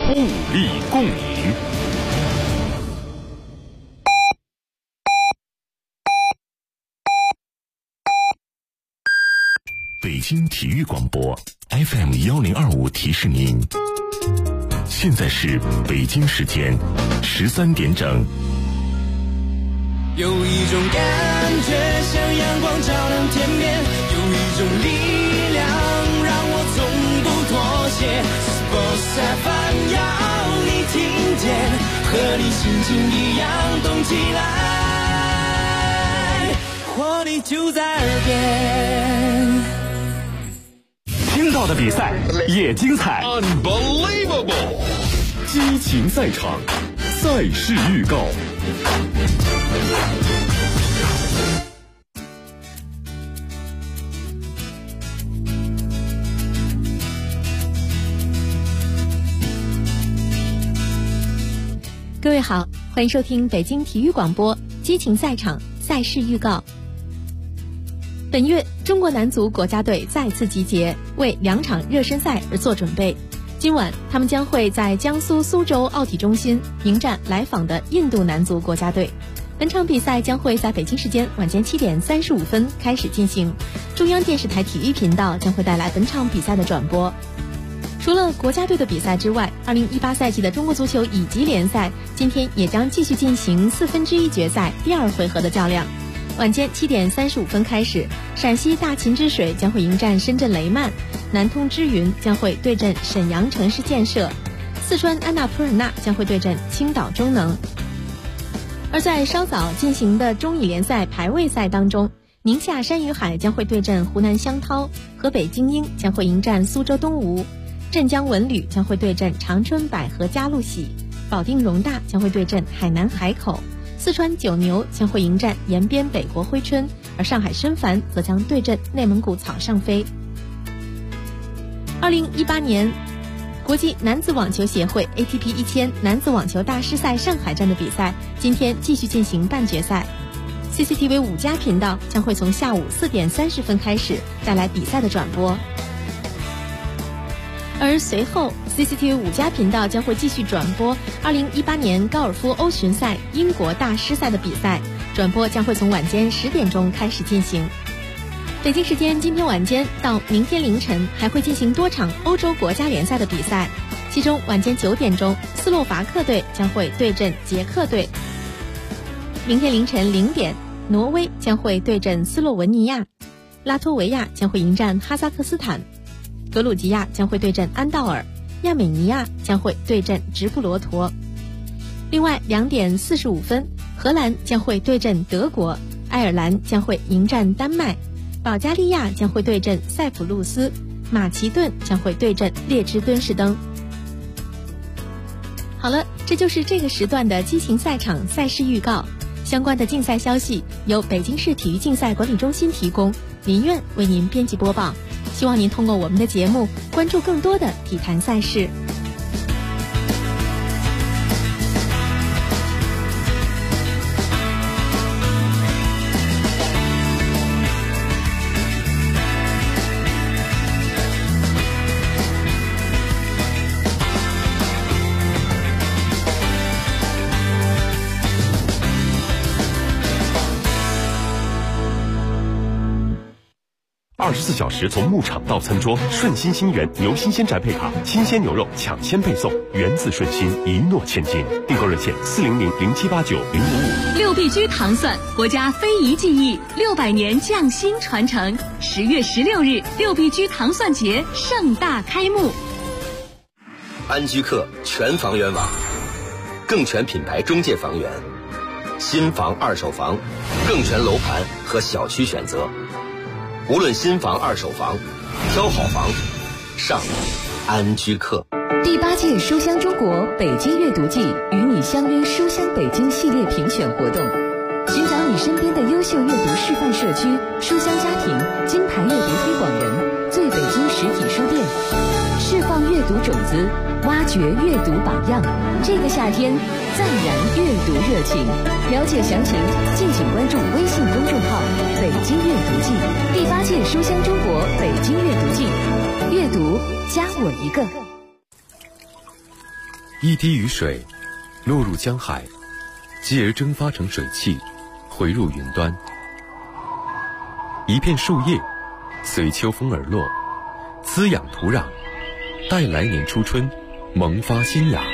互利共赢。北京体育广播 FM1025提示您，现在是北京时间13点整。 有一种感觉像阳光照亮天边，有一种力量让我从不妥协。Sports FM 要你听见，和你心情一样动起来，活力就在耳边。 听到的比赛也精彩 Unbelievable， 激情赛场，赛事预告。 各位好，欢迎收听北京体育广播激情赛场赛事预告。本月中国男足国家队再次集结，为2场热身赛而做准备。今晚他们将会在江苏苏州奥体中心迎战来访的印度男足国家队。本场比赛将会在北京时间晚间7点35分开始进行，中央电视台体育频道将会带来本场比赛的转播。除了国家队的比赛之外，2018赛季的中国足球乙级联赛今天也将继续进行1/4决赛第2回合的较量。晚间7点35分开始，陕西大秦之水将会迎战深圳雷曼，南通之云将会对阵沈阳城市建设，四川安纳普尔纳将会对阵青岛中能。而在稍早进行的中乙联赛排位赛当中，宁夏山与海将会对阵湖南湘涛，河北精英将会迎战苏州东吴，镇江文旅将会对阵长春百合嘉路喜，保定容大将会对阵海南海口，四川九牛将会迎战延边北国辉春，而上海申凡则将对阵内蒙古草上飞。2018年国际男子网球协会 ATP 1000男子网球大师赛上海站的比赛今天继续进行半决赛。CCTV 5家频道将会从下午4点30分开始带来比赛的转播，而随后 CCTV 5家频道将会继续转播2018年高尔夫欧巡赛英国大师赛的比赛，转播将会从晚间10点钟开始进行。北京时间今天晚间到明天凌晨还会进行多场欧洲国家联赛的比赛，其中晚间9点钟斯洛伐克队将会对阵捷克队，明天凌晨0点挪威将会对阵斯洛文尼亚，拉脱维亚将会迎战哈萨克斯坦，格鲁吉亚将会对阵安道尔，亚美尼亚将会对阵直布罗陀。另外2点45分荷兰将会对阵德国，爱尔兰将会迎战丹麦，保加利亚将会对阵塞浦路斯，马其顿将会对阵列支敦士登。好了，这就是这个时段的激情赛场赛事预告。相关的竞赛消息由北京市体育竞赛管理中心提供，林苑为您编辑播报。希望您通过我们的节目关注更多的体坛赛事。 24小时从牧场到餐桌，顺心心源牛新鲜宅配卡，新鲜牛肉抢先配送，源自顺心，一诺千金。订购热线400-0789-055。 6必居糖蒜，国家非遗技艺600年匠心传承。10月16日，6必居糖蒜节盛大开幕。 安居客全房源网，更全品牌中介房源，新房二手房，更全楼盘和小区选择。无论新房二手房，挑好房上安居客。 第8届书香中国北京阅读季与你相约书香北京系列评选活动，寻找你身边的优秀阅读示范社区、书香家庭、金牌阅读推广人、最北京实体书店，释放阅读种子，挖掘阅读榜样。这个夏天再燃阅读热情。了解详情，敬请关注微信公众号“北京阅读季”。第8届书香中国北京阅读季，阅读加我一个。 一滴雨水落入江海，继而蒸发成水汽，回入云端。一片树叶随秋风而落，滋养土壤，待来年初春萌发新芽。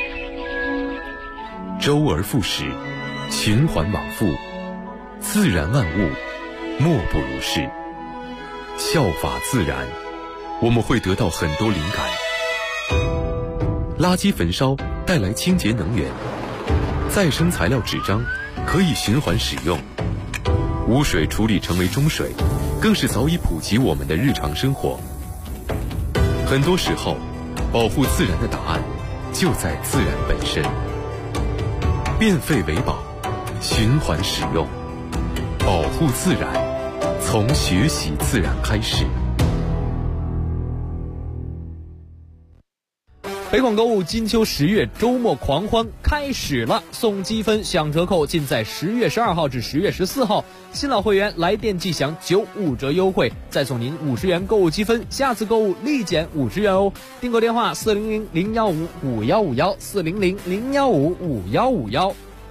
周而复始，循环往复，自然万物莫不如是。效法自然，我们会得到很多灵感。垃圾焚烧带来清洁能源，再生材料纸张可以循环使用，污水处理成为中水，更是早已普及我们的日常生活。很多时候，保护自然的答案就在自然本身。变废为宝，循环使用，保护自然，从学习自然开始。 北广购物金秋10月周末狂欢开始了，送积分享折扣尽在10月12号至10月14号。新老会员来电即享95折优惠，再送您50元购物积分，下次购物立减50元哦。订购电话400-015-5151，400-015-5151。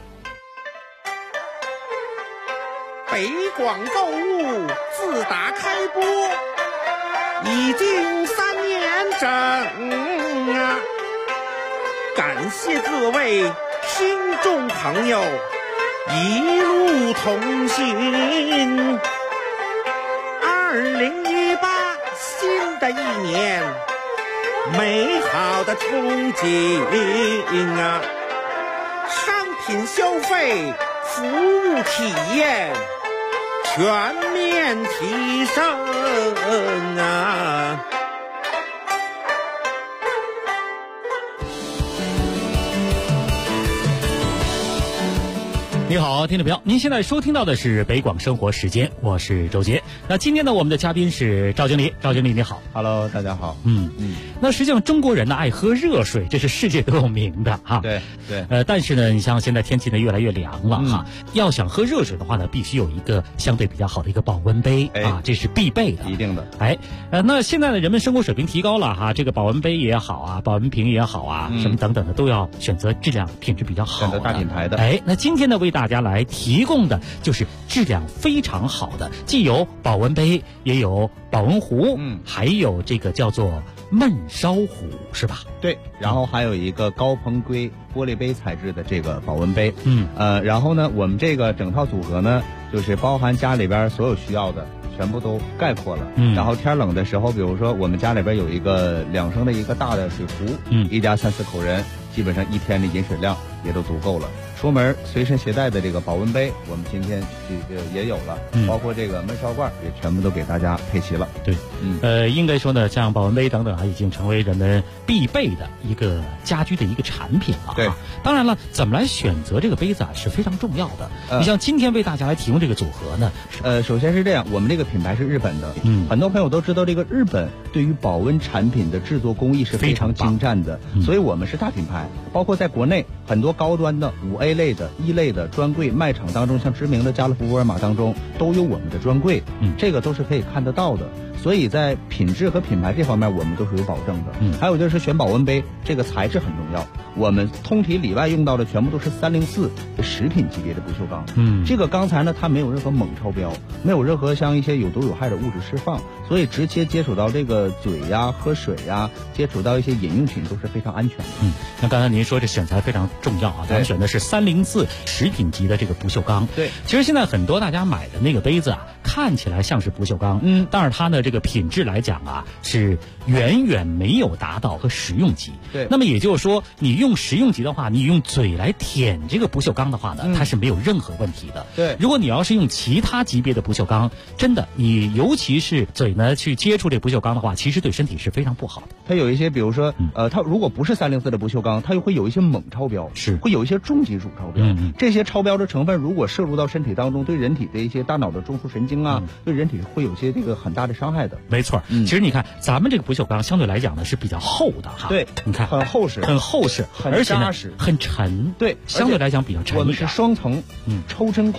北广购物自打开播已经3年整啊！感谢各位听众朋友一路同行。2018新的一年，美好的憧憬啊！商品消费、服务体验全面提升啊！ 你好，听众朋友，您现在收听到的是北广生活时间，我是周杰。那今天呢，我们的嘉宾是赵经理。赵经理你好。 Hello， 大家好。 那实际上中国人呢爱喝热水，这是世界都有名的哈。 对。 但是呢，你像现在天气呢越来越凉了哈，要想喝热水的话呢，必须有一个相对比较好的一个保温杯啊，这是必备的。 一定的。 那现在呢，人们生活水平提高了哈，这个保温杯也好啊，保温瓶也好啊，什么等等的都要选择质量品质比较好的， 选择大品牌的。 那今天呢，为大家来提供的就是质量非常好的，既有保温杯，也有保温壶，还有这个叫做焖烧壶，是吧？ 对，然后还有一个高硼硅玻璃杯材质的这个保温杯。然后呢，我们这个整套组合呢，就是包含家里边所有需要的，全部都概括了。然后天冷的时候，比如说我们家里边有一个2升的一个大的水壶，一家3、4口人，基本上一天的饮水量也都足够了。出门随身携带的这个保温杯，我们今天也有了，包括这个焖烧罐也全部都给大家配齐了。 对，应该说呢，像保温杯等等啊，已经成为人们必备的一个家居的一个产品了。 对， 当然了，怎么来选择这个杯子啊是非常重要的。你像今天为大家来提供这个组合呢， 首先是这样，我们这个品牌是日本的，很多朋友都知道这个日本对于保温产品的制作工艺是非常精湛的，所以我们是大品牌，包括在国内很多高端的5A类的1类的专柜卖场当中，像知名的家乐福、沃尔玛当中都有我们的专柜，这个都是可以看得到的。所以在品质和品牌这方面，我们都是有保证的。还有就是选保温杯，这个材质很重要。我们通体里外用到的全部都是304食品级别的不锈钢。这个钢材呢，它没有任何锰超标，没有任何像一些有毒有害的物质释放，所以直接接触到这个嘴呀、喝水呀，接触到一些饮用品都是非常安全的。 像刚才您说这选材非常重要啊，咱们选的是304食品级的这个不锈钢。 对， 其实现在很多大家买的那个杯子啊，看起来像是不锈钢，但是它呢这个品质来讲啊，是远远没有达到和食用级。 对， 那么也就是说，你用食用级的话，你用嘴来舔这个不锈钢的话呢，它是没有任何问题的。 对， 如果你要是用其他级别的不锈钢，真的你尤其是嘴呢去接触这不锈钢的话，其实对身体是非常不好的。 它有一些，比如说它如果不是304的不锈钢，它又会有一些锰超标， 是会有一些重金属超标。这些超标的成分如果摄入到身体当中，对人体的一些大脑的中枢神经啊，对人体会有些这个很大的伤害的。 没错，其实你看咱们这个不锈钢相对来讲呢是比较厚的哈。 对， 你看很厚实， 而且呢很沉。 对， 相对来讲比较沉。 我们是双层抽真空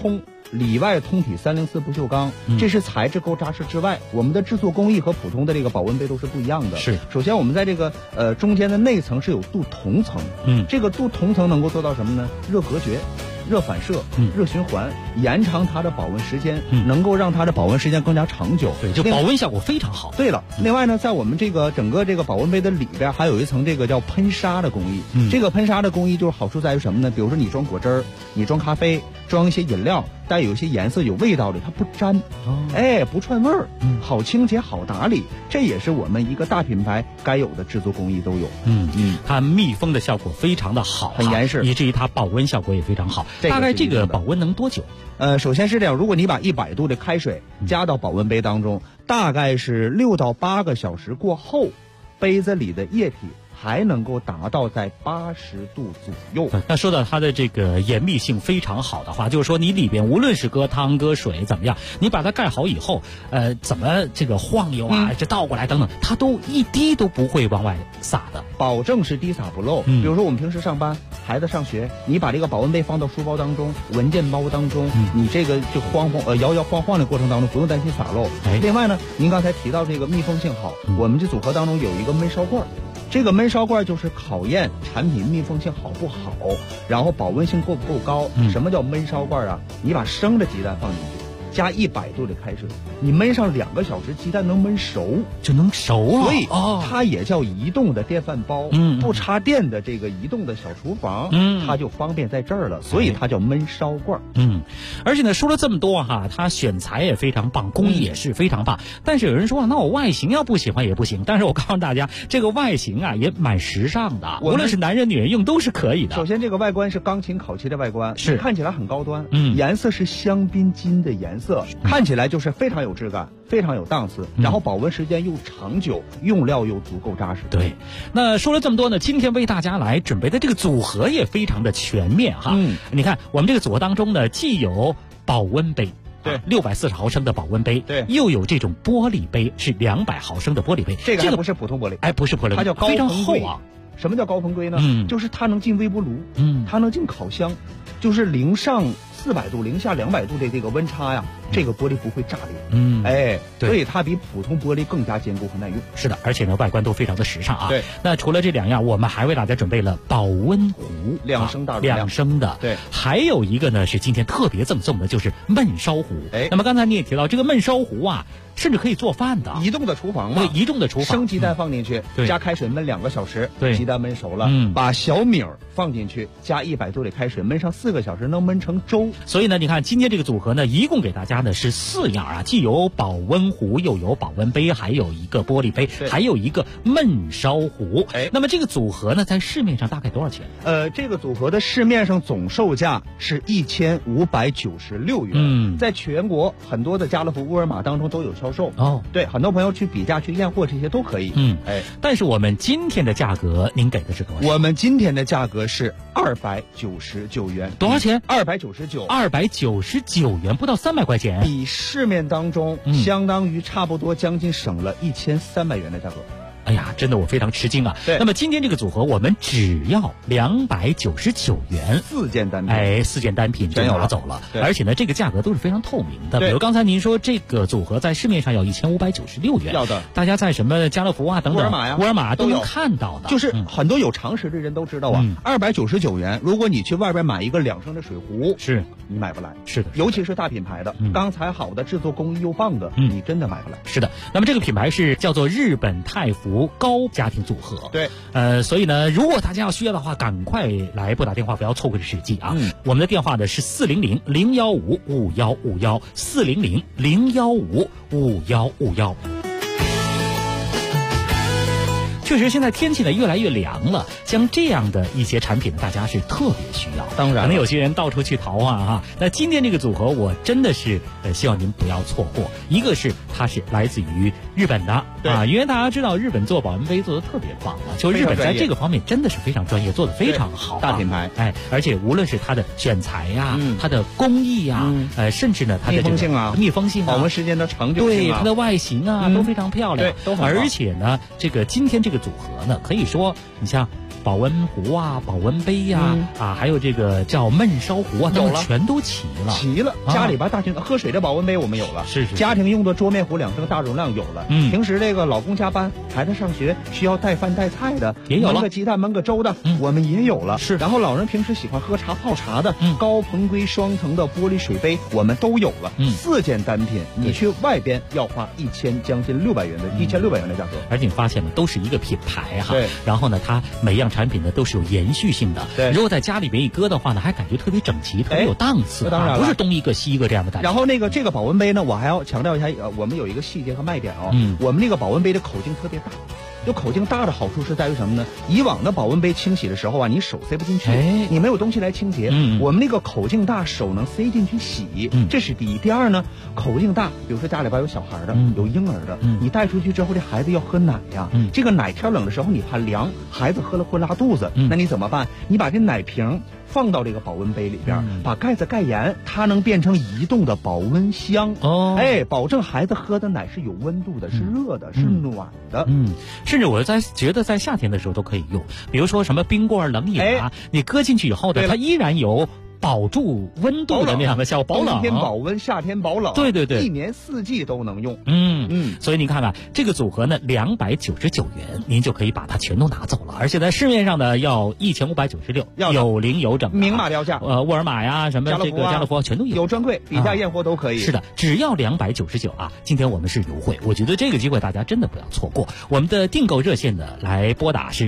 里外通体304不锈钢，这是材质够扎实之外，我们的制作工艺和普通的这个保温杯都是不一样的。 是， 首先我们在这个中间的内层是有镀铜层，这个镀铜层能够做到什么呢？热隔绝、热反射、热循环，延长它的保温时间，能够让它的保温时间更加长久。 对，就保温效果非常好。 对了，另外呢，在我们这个整个这个保温杯的里边还有一层这个叫喷砂的工艺。这个喷砂的工艺就是好处在于什么呢？比如说你装果汁儿，你装咖啡，装一些饮料，带有一些颜色、有味道的，它不粘，不串味儿，好清洁、好打理，这也是我们一个大品牌该有的制作工艺都有。 它密封的效果非常的好， 很严实， 以至于它保温效果也非常好。大概这个保温能多久？ 首先是这样，如果你把100度的开水加到保温杯当中，大概是6到8个小时过后，杯子里的液体还能够达到在80度左右。 那说到它的这个严密性非常好的话，就是说你里边无论是搁汤搁水怎么样，你把它盖好以后，怎么这个晃悠啊，这倒过来等等，它都一滴都不会往外洒的， 保证是滴洒不漏。比如说我们平时上班，孩子上学，你把这个保温杯放到书包当中、文件包当中，你这个就摇摇晃晃的过程当中不用担心洒漏。另外呢，您刚才提到这个密封性好，我们这组合当中有一个焖烧罐。这个焖烧罐就是考验产品密封性好不好，然后保温性够不够高。什么叫焖烧罐啊？你把生的鸡蛋放进去，加100度的开水，你焖上2个小时，鸡蛋能焖熟， 就能熟了。 所以它也叫移动的电饭煲，不插电的这个移动的小厨房，它就方便在这儿了，所以它叫焖烧罐。 而且呢，说了这么多哈，它选材也非常棒，工艺也是非常棒。但是有人说，那我外形要不喜欢也不行。但是我告诉大家，这个外形啊也蛮时尚的，无论是男人女人用都是可以的。 首先，这个外观是钢琴烤漆的外观， 是看起来很高端，颜色是香槟金的颜色，看起来就是非常有质感，非常有档次，然后保温时间又长久，用料又足够扎实。 对，那说了这么多呢，今天为大家来准备的这个组合也非常的全面哈。你看我们这个组合当中呢，既有保温杯， 对 ，640毫升的保温杯， 对， 又有这种玻璃杯，是200毫升的玻璃杯。 这个不是普通玻璃， 不是玻璃， 它叫高非常厚啊。 什么叫高硼硅呢？就是它能进微波炉，它能进烤箱，就是零上400度、零下200度的这个温差呀，这个玻璃不会炸裂。 对， 所以它比普通玻璃更加坚固和耐用。 是的，而且呢，外观都非常的时尚啊。 对， 那除了这2样，我们还为大家准备了保温壶 ，2升大容量 ，2升的。 对， 还有一个呢是今天特别赠送的，就是焖烧壶。那么刚才你也提到这个焖烧壶啊，甚至可以做饭的， 移动的厨房嘛。 对，移动的厨房， 生鸡蛋放进去，加开水焖2个小时， 对， 鸡蛋焖熟了，把小米儿放进去，加100度的开水焖上4个小时，能焖成粥。 所以呢，你看今天这个组合呢，一共给大家呢是4样啊，既有保温壶，又有保温杯，还有一个玻璃杯，还有一个焖烧壶。那么这个组合呢，在市面上大概多少钱？ 这个组合的市面上总售价是1596元。在全国很多的家乐福、沃尔玛当中都有销售。对，很多朋友去比价、去验货，这些都可以。 但是我们今天的价格，您给的是多少？ 我们今天的价格是299元。 多少钱 ？299 元，不到300块钱， 比市面当中相当于差不多将近省了1300元的价格。 哎呀，真的我非常吃惊啊！那么今天这个组合我们只要299元 ，4件单品 ，4件单品就拿走了。而且呢，这个价格都是非常透明的。比如刚才您说这个组合在市面上要1596元， 要的， 大家在什么家乐福啊等等、沃尔玛都能看到的。 就是很多有常识的人都知道啊，299元，如果你去外边买一个2升的水壶， 是你买不来。 是的， 尤其是大品牌的，钢材好的、制作工艺又棒的，你真的买不来。 是的，那么这个品牌是叫做日本太福高家庭组合。 对， 所以呢，如果大家要需要的话，赶快来拨打电话，不要错过这时机啊！我们的电话呢是400-015-5151，400-015-5151。确实，现在天气呢越来越凉了，像这样的一些产品，大家是特别需要。 当然， 可能有些人到处去淘啊哈。那今天这个组合，我真的是希望您不要错过。一个是它是来自于日本的啊，因为大家知道日本做保温杯做的特别棒啊，就日本在这个方面真的是非常专业，做的非常好， 大品牌。 而且无论是它的选材呀，它的工艺呀，甚至呢它的密封性啊， 保温时间的长久性对它的外形啊都非常漂亮， 都很棒。 而且呢，今天这个组合呢，可以说你像保温壶啊、保温杯呀还有这个叫焖烧壶啊， 有了， 全都齐了。 齐了，家里边大型喝水的保温杯我们有了， 是家庭用的桌面壶2升大容量有了，平时这个老公加班，孩子上学需要带饭带菜的， 也有了， 焖个鸡蛋焖个粥的，我们也有了。 是， 然后老人平时喜欢喝茶泡茶的，高硼硅双层的玻璃水杯我们都有了。4件单品，你去外边要花将近1600元的1600元的价格。 而且你发现呢，都是一个品牌哈。 对。 然后呢，它每样产品呢都是有延续性的。 对。 如果在家里边一搁的话呢，还感觉特别整齐，特别有档次。 当然了， 不是东一个西一个这样的感觉。 然后这个保温杯呢，我还要强调一下，我们有一个细节和卖点我们这个保温杯的口径特别大。就口径大的好处是在于什么呢？以往的保温杯清洗的时候啊，你手塞不进去，你没有东西来清洁。我们那个口径大，手能塞进去洗，这是第一。第二呢，口径大，比如说家里边有小孩的，有婴儿的，你带出去之后，这孩子要喝奶呀，这个奶天冷的时候你怕凉，孩子喝了会拉肚子，那你怎么办？你把这奶瓶放到这个保温杯里边，把盖子盖严，它能变成移动的保温箱。保证孩子喝的奶是有温度的，是热的，是暖的。 甚至我觉得在夏天的时候都可以用，比如说什么冰棍、冷饮啊，你搁进去以后呢，它依然有保住温度的那样的效果，保冷。 冬天保温，夏天保冷。 对对对， 一年4季都能用。 所以您看看这个组合呢，299元，您就可以把它全都拿走了。而且在市面上呢，要1596，有零有整， 明码标价。 沃尔玛呀，什么这个家乐福全都有， 有专柜，比价验货都可以。 是的，只要299啊！今天我们是优惠，我觉得这个机会大家真的不要错过。我们的订购热线呢，来拨打是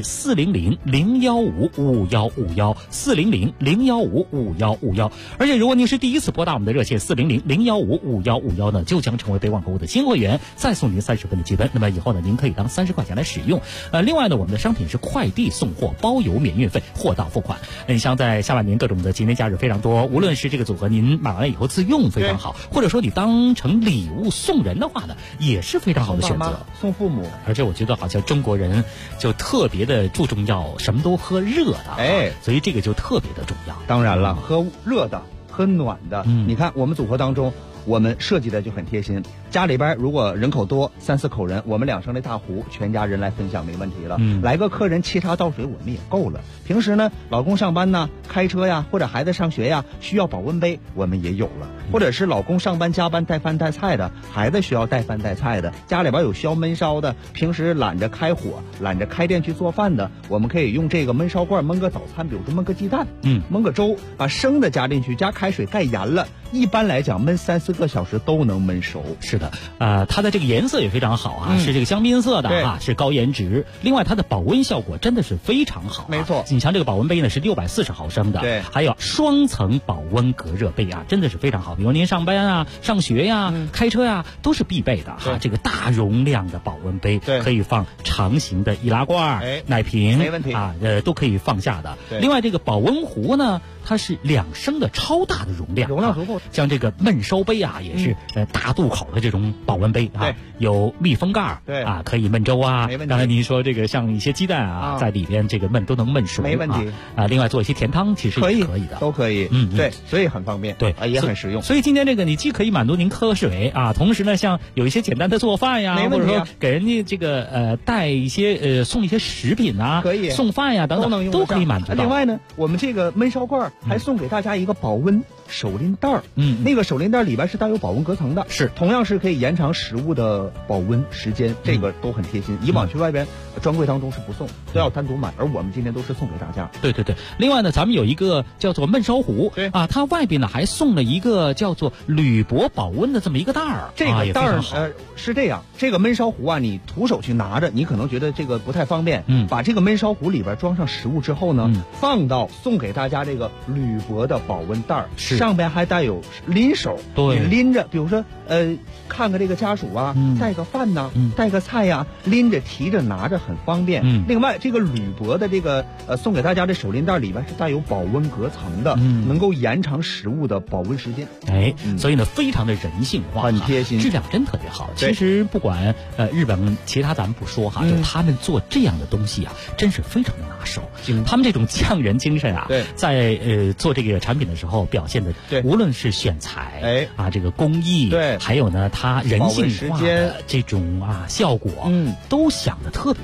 400-015-5151，400-015-5151。而且如果您是第一次拨打我们的热线400-015-5151呢，就将成为北网购物的新会员，再送您30分的积分。那么以后呢，您可以当30块钱来使用。另外呢，我们的商品是快递送货，包邮免运费，货到付款。你像在下半年各种的节年假日非常多，无论是这个组合您买完了以后自用非常好，或者说你当成礼物送人的话呢，也是非常好的选择。 送父母。 而且我觉得好像中国人就特别的注重要什么都喝热的，所以这个就特别的重要。 当然了，喝热的，喝暖的。你看我们组合当中，我们设计的就很贴心。家里边如果人口多，3、4口人，我们2升的大壶，全家人来分享没问题了。来个客人沏茶倒水，我们也够了。平时呢，老公上班呢，开车呀，或者孩子上学呀，需要保温杯，我们也有了。或者是老公上班加班带饭带菜的，孩子需要带饭带菜的，家里边有需要焖烧的，平时懒着开火、懒着开店去做饭的，我们可以用这个焖烧罐焖个早餐，比如说焖个鸡蛋，焖个粥，把生的加进去，加开水盖严了，一般来讲焖3、4个小时都能焖熟。 是的，它的这个颜色也非常好啊，是这个香槟色的啊，是高颜值。另外它的保温效果真的是非常好， 没错。 你像这个保温杯呢是640毫升的， 对， 还有双层保温隔热杯啊，真的是非常好。比如您上班啊、上学呀、开车呀，都是必备的哈。这个大容量的保温杯，可以放长形的易拉罐、奶瓶， 没问题啊，都可以放下的。另外这个保温壶呢，它是2升的超大的容量， 足够。 像这个焖烧杯啊，也是大渡口的这种保温杯啊，有密封盖，啊，可以焖粥啊。刚才您说这个像一些鸡蛋啊，在里边这个焖都能焖熟， 没问题啊。另外做一些甜汤其实也可以的， 都可以。对，所以很方便， 对， 也很实用。 所以今天这个你既可以满足您喝水啊，同时呢，像有一些简单的做饭呀，或者说给人家这个带一些送一些食品啊， 可以送饭呀等等，都可以满足到。 另外呢，我们这个焖烧罐还送给大家一个保温手拎袋儿，那个手拎袋里边是带有保温隔层的， 是同样是可以延长食物的保温时间，这个都很贴心。以往去外边专柜当中是不送，都要单独买，而我们今天都是送给大家。 对对对，另外呢，咱们有一个叫做焖烧壶，它外边呢还送了一个叫做铝箔保温的这么一个袋儿。 这个袋儿是这样，这个焖烧壶啊，你徒手去拿着，你可能觉得这个不太方便。把这个焖烧壶里边装上食物之后呢，放到送给大家这个铝箔的保温袋儿，上边还带有拎手， 对， 拎着，比如说看个这个家属啊，带个饭呐，带个菜呀，拎着提着拿着很方便。另外这个铝箔的这个送给大家的手拎袋里边是带有保温隔层的，能够延长食物的保温时间。 所以呢非常的人性化， 很贴心， 质量真特别好。其实不管日本其他咱们不说哈，就他们做这样的东西啊，真是非常的拿手。他们这种匠人精神啊，在做这个产品的时候表现的，无论是选材这个工艺，还有呢它人性化的这种效果，都想得特别周到。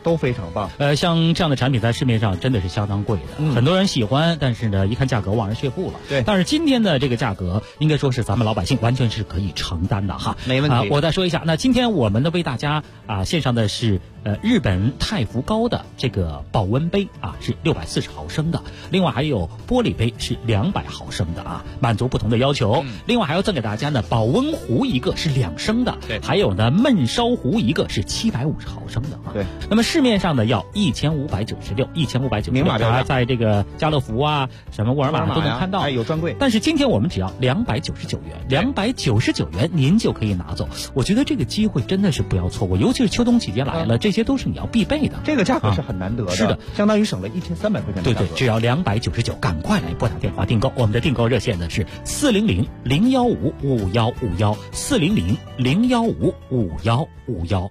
都非常棒。 像这样的产品在市面上真的是相当贵的，很多人喜欢，但是呢，一看价格望而却步了。 对， 但是今天的这个价格，应该说是咱们老百姓完全是可以承担的哈。 没问题。 我再说一下，那今天我们呢为大家献上的是日本太福高的这个保温杯是640毫升的，另外还有玻璃杯是200毫升的满足不同的要求。另外还要赠给大家呢保温壶一个是2升的， 对， 还有呢焖烧壶一个是750毫升的对。 那么市面上呢要1596， 明码标价， 在这个家乐福什么沃尔玛都能看到， 有专柜。 但是今天我们只要299元，299元您就可以拿走。我觉得这个机会真的是不要错过，尤其是秋冬季节来了，这些都是你要必备的。 这个价格是很难得的， 是的， 相当于省了1300块钱的价格。 对，只要299，赶快来拨打电话订购。我们的订购热线呢是400-015-5151，400-015-5151。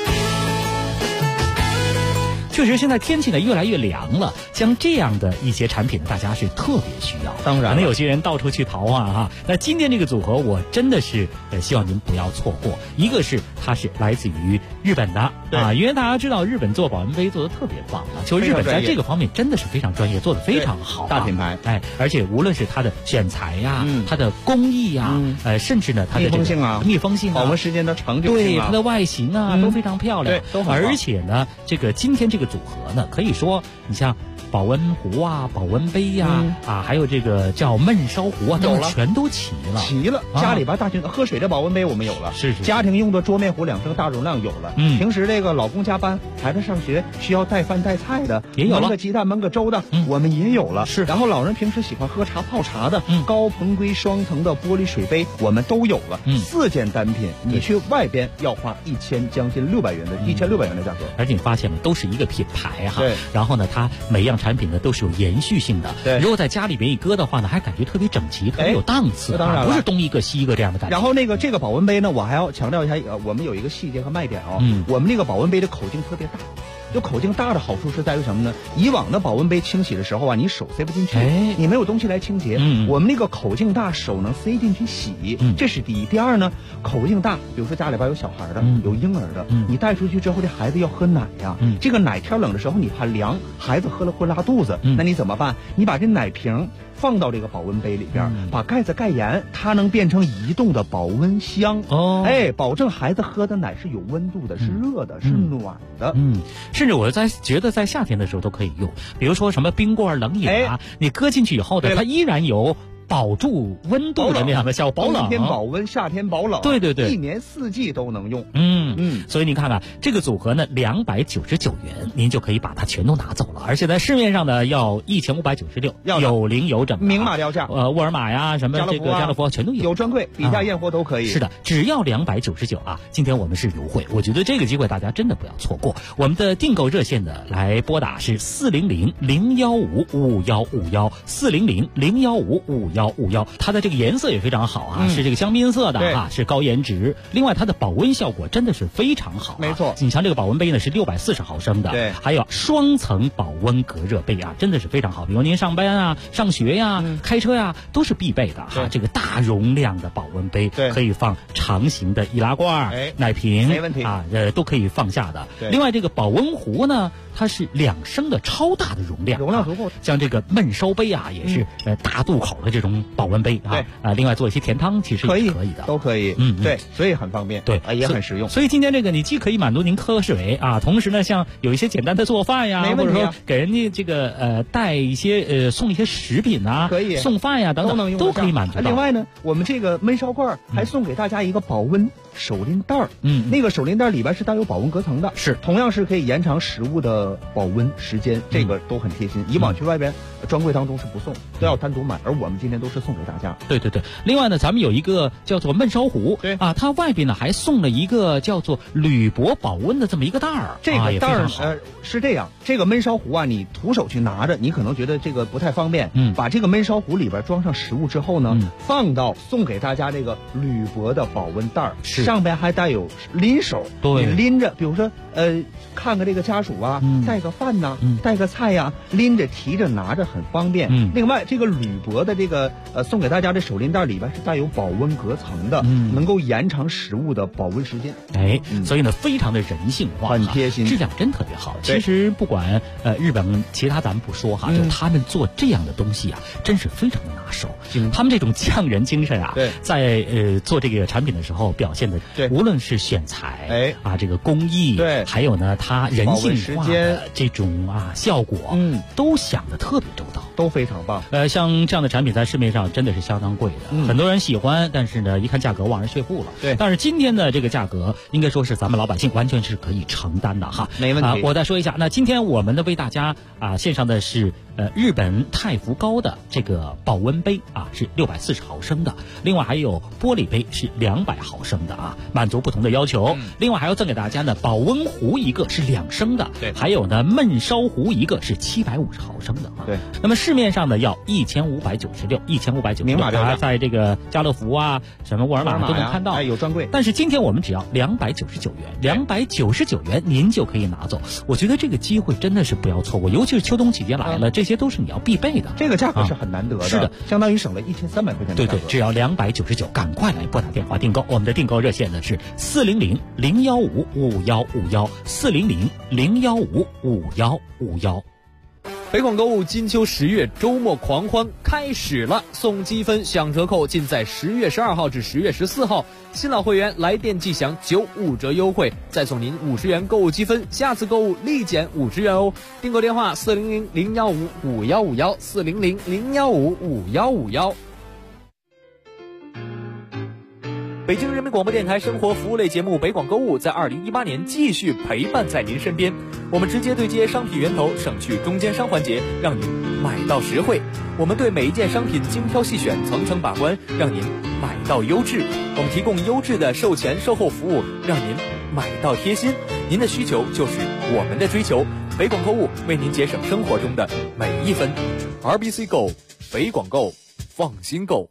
确实，现在天气呢越来越凉了，像这样的一些产品，大家是特别需要。 当然， 可能有些人到处去淘那今天这个组合，我真的是希望您不要错过。一个是它是来自于日本的因为大家知道日本做保温杯做的特别棒就日本在这个方面真的是非常专业，做的非常好大品牌。 而且无论是它的选材它的工艺甚至呢它的密封性保温时间的长久性对它的外形都非常漂亮， 都很棒。 而且呢，今天这个组合呢，可以说你像保温壶保温杯还有这个叫焖烧壶等等全都齐了。 家里边大型喝水的保温杯我们有了， 是家庭用的桌面壶2升大容量有了。平时这个老公加班，孩子上学需要带饭带菜的， 也有了。 焖个鸡蛋焖个粥的，我们也有了。 是。 然后老人平时喜欢喝茶泡茶的，高硼硅双层的玻璃水杯我们都有了。4件单品，你去外边要花将近1600元的1600元的价格。 而且你发现了，都是一个品牌对。 然后呢，它每样产品呢都是有延续性的。 对。 如果在家里边一搁的话呢，还感觉特别整齐，特别有档次。 当然不是东一个西一个这样的感觉。 然后这个保温杯呢，我还要强调一下，我们有一个细节和卖点我们这个保温杯的口径特别大。就口径大的好处是在于什么呢？以往的保温杯清洗的时候你手塞不进去，你没有东西来清洁。我们那个口径大，手能塞进去洗，这是第一。第二呢，口径大，比如说家里边有小孩的，有婴儿的，你带出去之后，这孩子要喝奶这个奶天冷的时候你怕凉，孩子喝了会拉肚子，那你怎么办？你把这奶瓶放到这个保温杯里边，把盖子盖严，它能变成移动的保温箱保证孩子喝的奶是有温度的，是热的，是暖的。 甚至我觉得在夏天的时候都可以用，比如说什么冰棍、冷饮你搁进去以后呢，它依然有保住温度的那样的效果，保冷。 冬天保温，夏天保冷。 对， 一年四季都能用。 所以您看看这个组合呢，299元您就可以把它全都拿走了，而且在市面上呢要1596，有零有整， 明码标价。 沃尔玛什么这个家乐福全都有专柜，比价验货都可以。 是的，只要299今天我们是优惠，我觉得这个机会大家真的不要错过。我们的订购热线的来拨打是400-015-5151，400-015-5151，它的这个颜色也非常好是这个香槟色的是高颜值。另外它的保温效果真的是非常好没错。 你像这个保温杯呢是640毫升的， 对， 还有双层保温隔热杯真的是非常好。比如您上班上学开车都是必备的这个大容量的保温杯，可以放长形的易拉罐、奶瓶， 没问题都可以放下的。另外这个保温壶呢，它是2升的超大的容量足够。 像这个焖烧杯也是大渡口的这种保温杯另外做一些甜汤其实也可以的， 都可以。对，所以很方便， 对， 也很实用。 所以今天这个你既可以满足您喝水同时呢，像有一些简单的做饭或者说给人家这个带一些送一些食品可以送饭等等都可以满足到。 另外呢，我们这个焖烧罐还送给大家一个保温手拎袋那个手拎袋里边是带有保温隔层的， 是同样是可以延长食物的保温时间，这个都很贴心。以往去外边专柜当中是不送，都要单独买，而我们今天都是送给大家。 对。另外呢，咱们有一个叫做焖烧壶，它外边呢还送了一个叫做铝箔保温的这么一个袋儿。 这个袋儿是这样，这个焖烧壶你徒手去拿着，你可能觉得这个不太方便。把这个焖烧壶里边装上食物之后呢，放到送给大家这个铝箔的保温袋儿，是上边还带有拎手， 对， 你拎着，比如说看个这个家属啊，带个饭呐，带个菜呀，拎着提着拿着很方便。另外这个铝箔的这个送给大家的手拎袋里边是带有保温隔层的，能够延长食物的保温时间。 所以呢非常的人性化， 很贴心， 质量真特别好。其实不管日本其他咱们不说哈，就他们做这样的东西啊，真是非常的拿手。他们这种匠人精神啊，在做这个产品的时候表现的，无论是选材这个工艺，还有呢它人性化的这种效果，都想得特别周到， 都非常棒。 像这样的产品在市面上真的是相当贵的，很多人喜欢，但是呢一看价格望而却步了。但是今天的这个价格应该说是咱们老百姓完全是可以承担的哈。 没问题。 我再说一下，那今天我们的为大家献上的是日本太福高的这个保温杯是640毫升的，另外还有玻璃杯是200毫升的满足不同的要求。另外还要赠给大家呢保温壶一个是2升的，还有呢焖烧壶一个是750毫升的那么市面上呢要1596，明码标价，在这个家乐福什么沃尔玛都能看到， 有专柜。 但是今天我们只要299元，299元您就可以拿走。我觉得这个机会真的是不要错过，尤其是秋冬期间来了，这些都是你要必备的。 这个价格是很难得的，是的，相当于省了1300块钱的价格。 对，只要299，赶快来拨打电话订购。我们的订购热线呢是400-015-5151，400-015-5151。 北广购物金秋10月周末狂欢开始了，送积分享折扣尽在10月12号至10月14号。新老会员来电即享95折优惠，再送您50元购物积分，下次购物立减50元哦。订购电话400-015-5151，400-015-5151。北京人民广播电台生活服务类节目北广购物在2018年继续陪伴在您身边，我们直接对接商品源头，省去中间商环节，让您买到实惠。我们对每一件商品精挑细选，层层把关，让您买到优质。我们提供优质的售前售后服务，让您买到贴心。您的需求就是我们的追求，北广购物为您节省生活中的每一分。RBC Go， 北广购，放心购。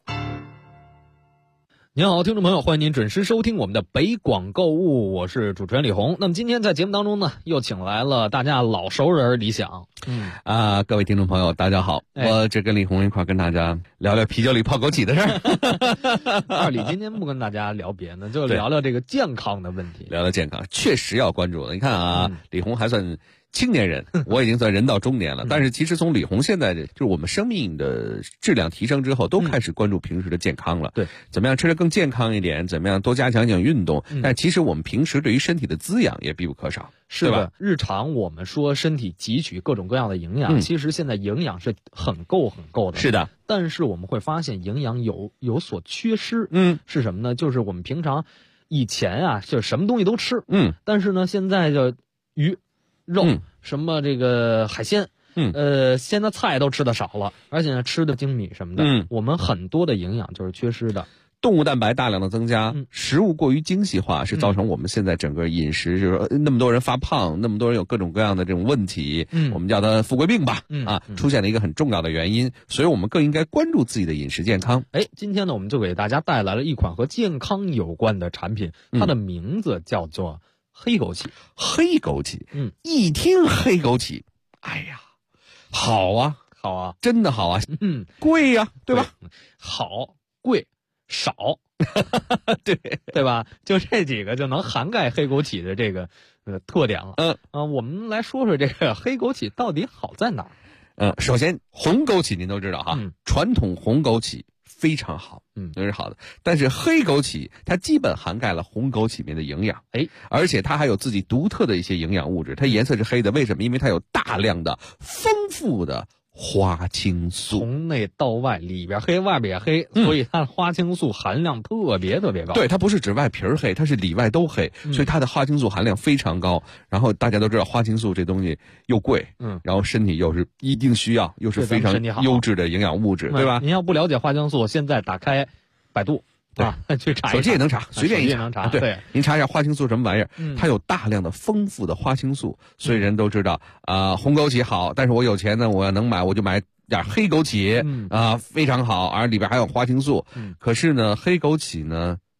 您好，听众朋友，欢迎您准时收听我们的北广购物，我是主持人李红。那么今天在节目当中呢，又请来了大家老熟人李想。 各位听众朋友，大家好，我这跟李红一块跟大家聊聊啤酒里泡枸杞的事儿。 二李今天不跟大家聊别的，就聊聊这个健康的问题。 聊聊健康，确实要关注的。你看李红还算青年人，我已经算人到中年了。但是其实从李红现在就是我们生命的质量提升之后，都开始关注平时的健康了。 对， 怎么样吃得更健康一点，怎么样多加强运动。但其实我们平时对于身体的滋养也必不可少。 是的，日常我们说身体汲取各种各样的营养，其实现在营养是很够的。 是的， 但是我们会发现营养有所缺失。是什么呢？就是我们平常以前就什么东西都吃。但是呢，现在就鱼、肉、什么这个海鲜，现在菜都吃的少了，而且呢吃的精米什么的，我们很多的营养就是缺失的。 动物蛋白大量的增加，食物过于精细化，是造成我们现在整个饮食就是那么多人发胖，那么多人有各种各样的这种问题，我们叫它富贵病吧，出现了一个很重要的原因，所以我们更应该关注自己的饮食健康。 今天呢，我们就给大家带来了一款和健康有关的产品，它的名字叫做黑枸杞。 黑枸杞，一听黑枸杞，哎呀，好啊，真的好啊，贵呀，对吧？ 好，贵。少，对吧？就这几个就能涵盖黑枸杞的这个特点了。我们来说说这个黑枸杞到底好在哪儿？ 首先红枸杞您都知道哈，传统红枸杞非常好，这是好的。但是黑枸杞它基本涵盖了红枸杞里面的营养，而且它还有自己独特的一些营养物质。它颜色是黑的，为什么？因为它有大量的丰富的花青素， 从内到外，里边黑外边也黑，所以它的花青素含量特别高。 对，它不是指外皮黑，它是里外都黑，所以它的花青素含量非常高。然后大家都知道花青素这东西又贵，然后身体又是一定需要，又是非常优质的营养物质，对吧？ 您要不了解花青素，现在打开百度。去查一查， 手机也能查，随便一查。 对，您查一下花青素什么玩意儿，它有大量的丰富的花青素，所以人都知道红枸杞好，但是我有钱呢，我要能买，我就买点黑枸杞非常好，而里边还有花青素。可是呢，黑枸杞呢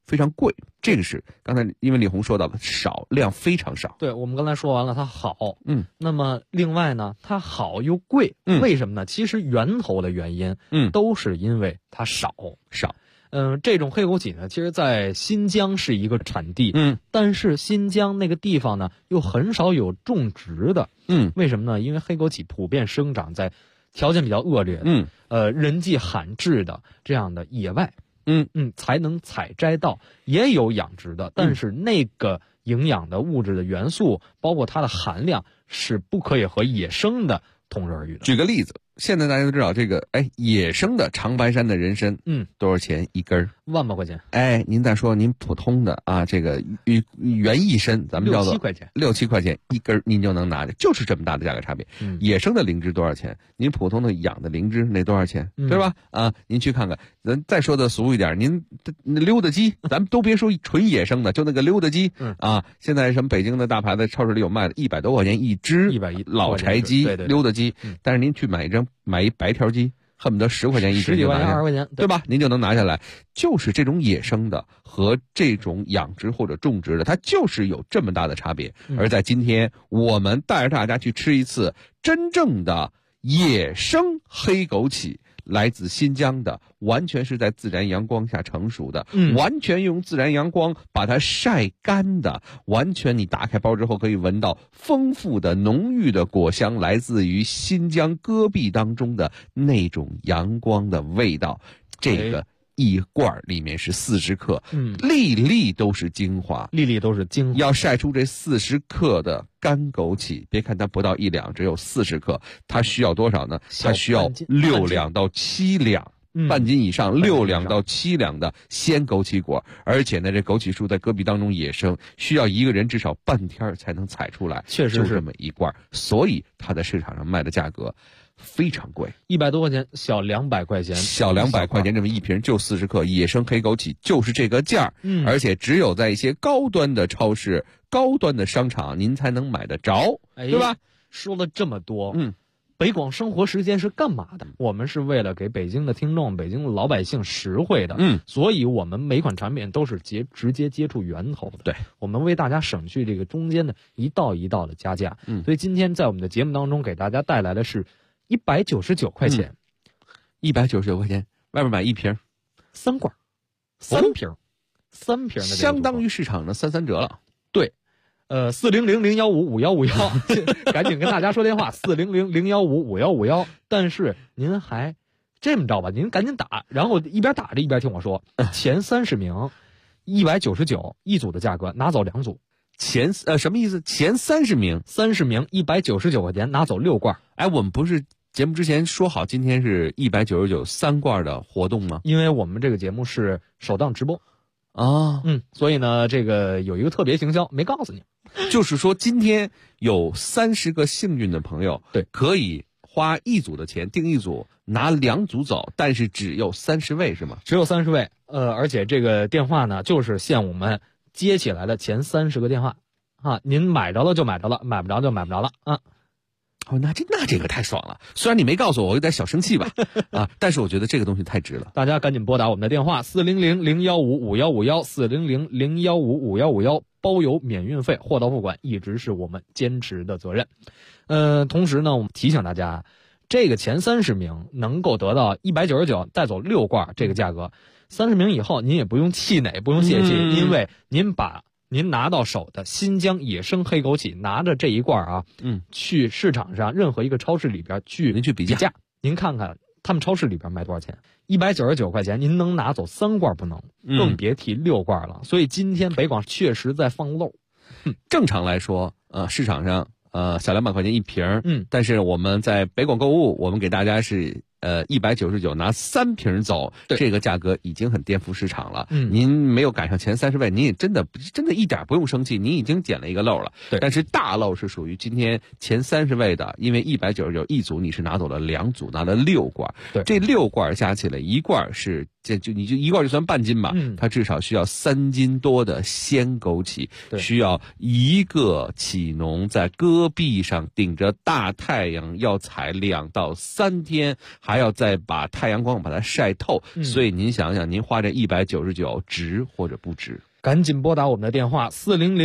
非常贵，这个是刚才因为李红说到的少，量非常少。 对，我们刚才说完了它好，那么另外呢，它好又贵，为什么呢？其实源头的原因，都是因为它少。这种黑枸杞呢，其实在新疆是一个产地，但是新疆那个地方呢，又很少有种植的，为什么呢？因为黑枸杞普遍生长在条件比较恶劣的，人迹罕至的这样的野外，才能采摘到。也有养殖的，但是那个营养的物质的元素，包括它的含量，是不可以和野生的同日而语的。 举个例子，现在大家都知道这个，野生的长白山的人参，多少钱一根 ？1万块钱。 您再说您普通的啊，这个原益参，咱们叫做 6-7块钱 ，6、7块钱一根，您就能拿着，就是这么大的价格差别。野生的灵芝多少钱？您普通的养的灵芝那多少钱？对吧？您去看看。咱再说的俗一点，您溜达鸡，咱们都别说纯野生的，就那个溜达鸡，现在什么北京的大牌的超市里有卖的，100多块钱一只 ，110 老柴鸡，溜达鸡。但是您去买一白条鸡，恨不得10块钱一只， 10几块钱20块钱， 对吧？您就能拿下来。就是这种野生的和这种养殖或者种植的，它就是有这么大的差别。而在今天，我们带着大家去吃一次真正的野生黑枸杞。来自新疆的，完全是在自然阳光下成熟的，完全用自然阳光把它晒干的，完全你打开包之后可以闻到丰富的浓郁的果香，来自于新疆戈壁当中的那种阳光的味道。这个一罐里面是40克，粒粒都是精华，要晒出这40克的干枸杞，别看它不到1两，只有40克，它需要多少呢？它需要6两到7两，半斤以上，6两到7两的鲜枸杞果。而且呢，这枸杞树在戈壁当中野生，需要一个人至少半天才能采出来， 确实是就这么一罐，所以它在市场上卖的价格非常贵 ，100多块钱，小200块钱， 小200块钱这么一瓶就40克，野生黑枸杞就是这个价，而且只有在一些高端的超市、高端的商场您才能买得着，对吧？ 说了这么多，北广生活时间是干嘛的？我们是为了给北京的听众、北京的老百姓实惠的，所以我们每款产品都是直接接触源头的， 对， 我们为大家省去这个中间的一道一道的加价，所以今天在我们的节目当中给大家带来的是199块钱 ，199块钱，外面买一瓶 ，3罐，3瓶的， 相当于市场的3折了。 对，400-015-5151，赶紧跟大家说电话，400-015-5151。但是您还这么着吧，您赶紧打，然后一边打着一边听我说，前30名199一组的价格，拿走2组。 什么意思？前30名 199块钱，拿走6罐。 我们不是节目之前说好今天是199 3罐的活动吗？ 因为我们这个节目是首档直播啊， 所以呢，这个有一个特别行销没告诉你， 就是说今天有30个幸运的朋友， 对， 可以花1组的钱订1组，拿2组走，但是只有30位是吗？ 只有30位，而且这个电话呢，就是限我们接起来的前30个电话啊，您买着了就买着了，买不着就买不着了啊。 那这个太爽了，虽然你没告诉我，我有点小生气吧，但是我觉得这个东西太值了。 大家赶紧拨打我们的电话400-015-5151，400-015-5151，包邮免运费，货到付款，一直是我们坚持的责任。同时呢，我们提醒大家，这个前30名能够得到199带走6罐这个价格，30名以后您也不用气馁，不用泄气，因为您把您拿到手的新疆野生黑枸杞，拿着这一罐啊，去市场上任何一个超市里边您去比价，您看看他们超市里边卖多少钱？199块钱，您能拿走3罐不能，更别提6罐了。所以今天北广确实在放漏。 正常来说，市场上小200块钱一瓶，但是我们在北广购物，我们给大家是199拿3瓶走，这个价格已经很颠覆市场了。您没有赶上前30位，您也真的一点不用生气，您已经捡了一个漏了。但是大漏是属于今天前30位的，因为199一组你是拿走了2组，拿了6罐，这6罐加起来一罐是你就一罐就算半斤吧，它至少需要3斤多的鲜枸杞，需要一个杞农在戈壁上顶着大太阳要采2到3天，还要再把太阳光把它晒透，所以您想想，您花这199值或者不值？ 赶紧拨打我们的电话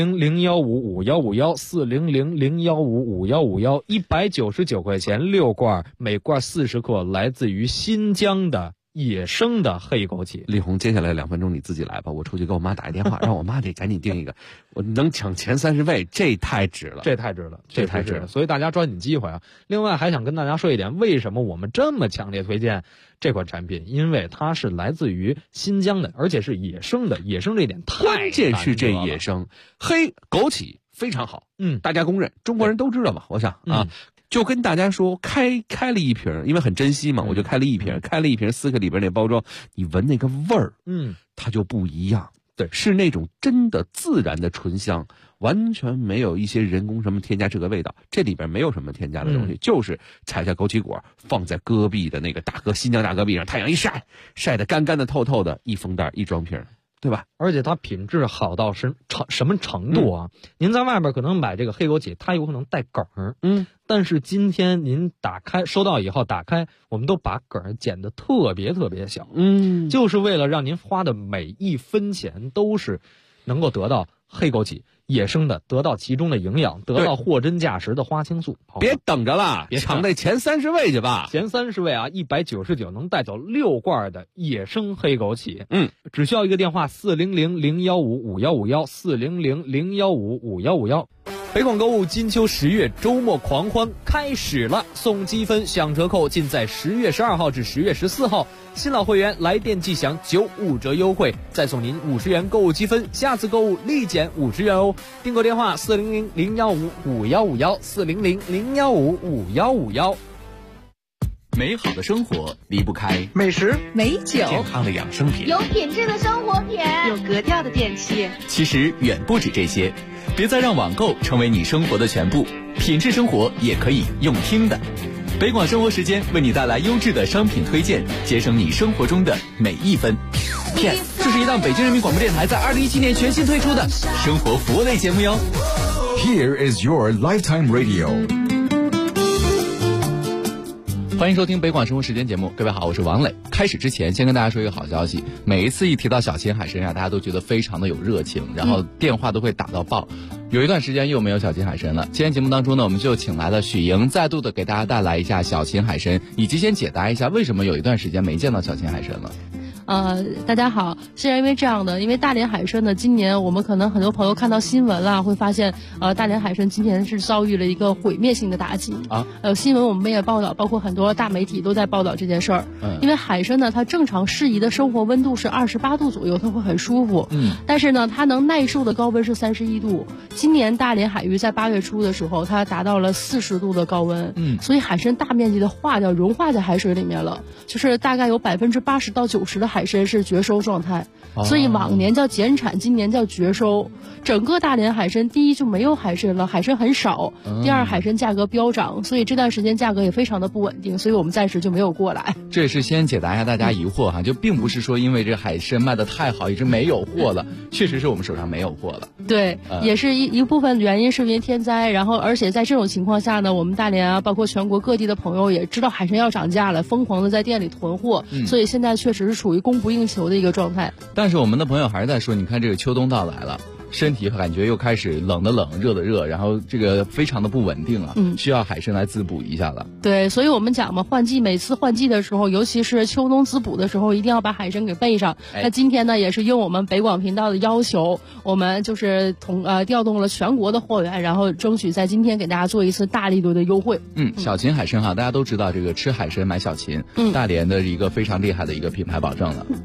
400-015-5151，400-015-5151，199块钱6罐，每罐40克，来自于新疆的野生的黑枸杞。 丽红，接下来2分钟你自己来吧，我出去给我妈打一电话，让我妈得赶紧订一个，我能抢前30位，这太值了， 这太值了，这太值了，所以大家抓紧机会啊！另外还想跟大家说一点，为什么我们这么强烈推荐这款产品？因为它是来自于新疆的，而且是野生的，野生这一点太关键是这野生黑枸杞非常好，大家公认，中国人都知道吧？我想啊。就跟大家说，开了一瓶，因为很珍惜嘛，我就开了一瓶4克里边那包装，你闻那个味儿，它就不一样。对，是那种真的自然的醇香，完全没有一些人工什么添加这个味道，这里边没有什么添加的东西，就是采下枸杞果，放在戈壁的那个新疆大戈壁上，太阳一晒，晒得干干的透透的，一封袋一装瓶。对吧？ 而且它品质好到什么程度啊？您在外边可能买这个黑枸杞，它有可能带梗儿，但是今天您收到以后打开，我们都把梗儿剪得特别特别小，就是为了让您花的每一分钱都是能够得到黑枸杞野生的，得到其中的营养，得到货真价实的花青素。 别等着了，抢那前30位去吧！ 前30位啊，199能带走6罐的野生黑枸杞。只需要一个电话：400-015-5151，400-015-5151。北广购物金秋10月周末狂欢开始了，送积分享折扣尽在10月12号至10月14号。新老会员来电即享95折优惠，再送您50元购物积分，下次购物立减50元哦。订购电话：400-015-5151，400-015-5151。 美好的生活离不开美食、 美酒、 健康的养生品、 有品质的生活品、 有格调的电器。 其实远不止这些，别再让网购成为你生活的全部，品质生活也可以用听的。北广生活时间为你带来优质的商品推荐，节省你生活中的每一分。Yes， 这是一档北京人民广播电台在2017年全新推出的生活服务类节目哟。 Here is your lifetime radio。 欢迎收听北广生活时间节目，各位好，我是王磊。开始之前先跟大家说一个好消息，每一次一提到小秦海参大家都觉得非常的有热情，然后电话都会打到爆。有一段时间又没有小秦海参了，今天节目当中呢，我们就请来了许莹，再度的给大家带来一下小秦海参，以及先解答一下为什么有一段时间没见到小秦海参了。 大家好，是因为这样的，因为大连海参呢，今年我们可能很多朋友看到新闻了，会发现大连海参今年是遭遇了一个毁灭性的打击啊。新闻我们也报道，包括很多大媒体都在报道这件事儿。因为海参呢，它正常适宜的生活温度是28度左右，它会很舒服。但是呢，它能耐受的高温是31度。今年大连海域在8月初的时候，它达到了40度的高温。所以海参大面积的融化在海水里面了，就是大概有80%到90%的海参是绝收状态，所以往年叫减产，今年叫绝收。整个大连海参，第一就没有海参了，海参很少；第二，海参价格飙涨，所以这段时间价格也非常的不稳定，所以我们暂时就没有过来。 这也是先解答一下大家疑惑哈，就并不是说因为这海参卖的太好，一直没有货了，确实是我们手上没有货了。 对，也是一部分原因是因为天灾，然后而且在这种情况下呢，我们大连啊，包括全国各地的朋友也知道海参要涨价了，疯狂的在店里囤货，所以现在确实是处于供不应求的一个状态。 但是我们的朋友还是在说，你看这个秋冬到来了，身体感觉又开始冷的冷，热的热，然后这个非常的不稳定啊，需要海参来滋补一下了。 对，所以我们讲嘛，每次换季的时候，尤其是秋冬滋补的时候，一定要把海参给备上。那今天呢，也是应我们北广频道的要求，我们就是调动了全国的货源，然后争取在今天给大家做一次大力度的优惠。 小秦海参哈，大家都知道这个吃海参买小秦，大连的一个非常厉害的一个品牌保证了。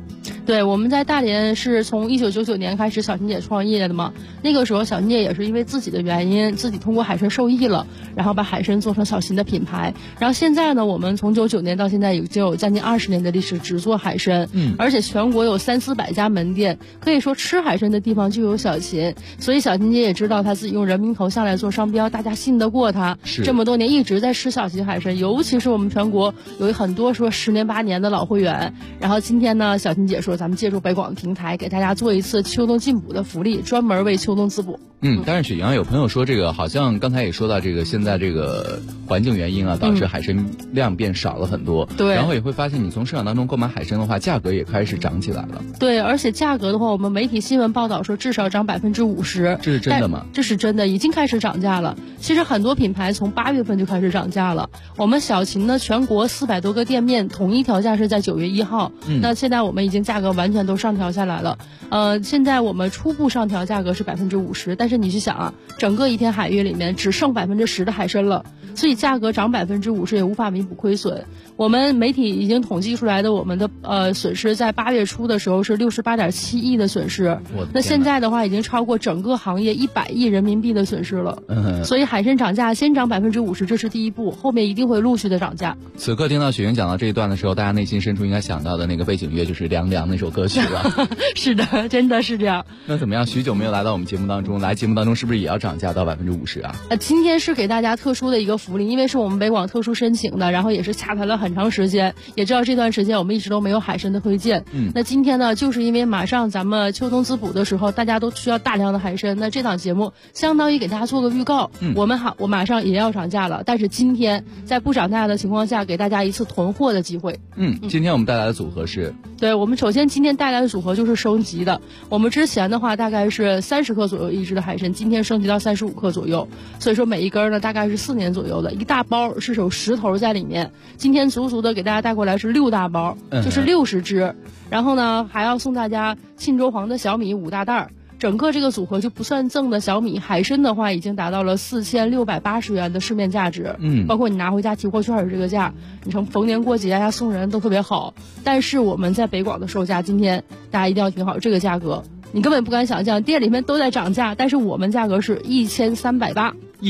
对，我们在大连是从1999年开始小琴姐创业的嘛。那个时候小琴姐也是因为自己的原因，自己通过海参受益了，然后把海参做成小琴的品牌。然后现在呢，我们从99年到现在已经有将近20年的历史，只做海参。而且全国有300-400家门店，可以说吃海参的地方就有小琴。所以小琴姐也知道她自己用人名头像来做商标，大家信得过她。这么多年一直在吃小琴海参，尤其是我们全国有很多说10年8年的老会员。然后今天呢，小琴姐说咱们借助北广的平台，给大家做一次秋冬进补的福利，专门为秋冬滋补。 但是雪阳有朋友说这个好像刚才也说到这个现在这个环境原因啊，导致海参量变少了很多。对，然后也会发现你从市场当中购买海参的话，价格也开始涨起来了。 对，而且价格的话，我们媒体新闻报道说至少涨50%。 这是真的吗？ 这是真的，已经开始涨价了。其实很多品牌从8月份就开始涨价了。我们小琴呢，全国400多个店面统一调价是在9月1号。那现在我们已经价格完全都上调下来了。现在我们初步上调价格是50%，但是你去想啊，整个一片海域里面只剩10%的海参了，所以价格涨50%也无法弥补亏损。我们媒体已经统计出来的我们的损失，在8月初的时候是68.7亿的损失，那现在的话已经超过整个行业100亿人民币的损失了。所以海参涨价先涨50%，这是第一步，后面一定会陆续的涨价。 此刻听到雪莹讲到这一段的时候，大家内心深处应该想到的那个背景乐就是《凉凉》那首歌曲了。 是的，真的是这样。 那怎么样？许久没有来到我们节目当中，来节目当中是不是也要涨价到50%啊？ 今天是给大家特殊的一个福利，因为是我们北广特殊申请的，然后也是洽谈了很长时间，也知道这段时间我们一直都没有海参的推荐。那今天呢，就是因为马上咱们秋冬滋补的时候，大家都需要大量的海参，那这档节目相当于给大家做个预告。我马上也要涨价了，但是今天在不涨价的情况下，给大家一次囤货的机会。 今天我们带来的组合是？ 对，我们首先今天带来的组合就是升级的。我们之前的话大概是30克左右一只的海参，今天升级到35克左右，所以说每一根呢大概是4年左右的，一大包是有10头在里面。今天足足的给大家带过来是6大包，就是60只。然后呢还要送大家沁州黄的小米5大袋。整个这个组合就不算赠的小米，海参的话已经达到了4680元的市面价值，包括你拿回家提货券是这个价，你从逢年过节呀送人都特别好。但是我们在北广的售价，今天大家一定要听好这个价格，你根本不敢想象，店里面都在涨价，但是我们价格是1380。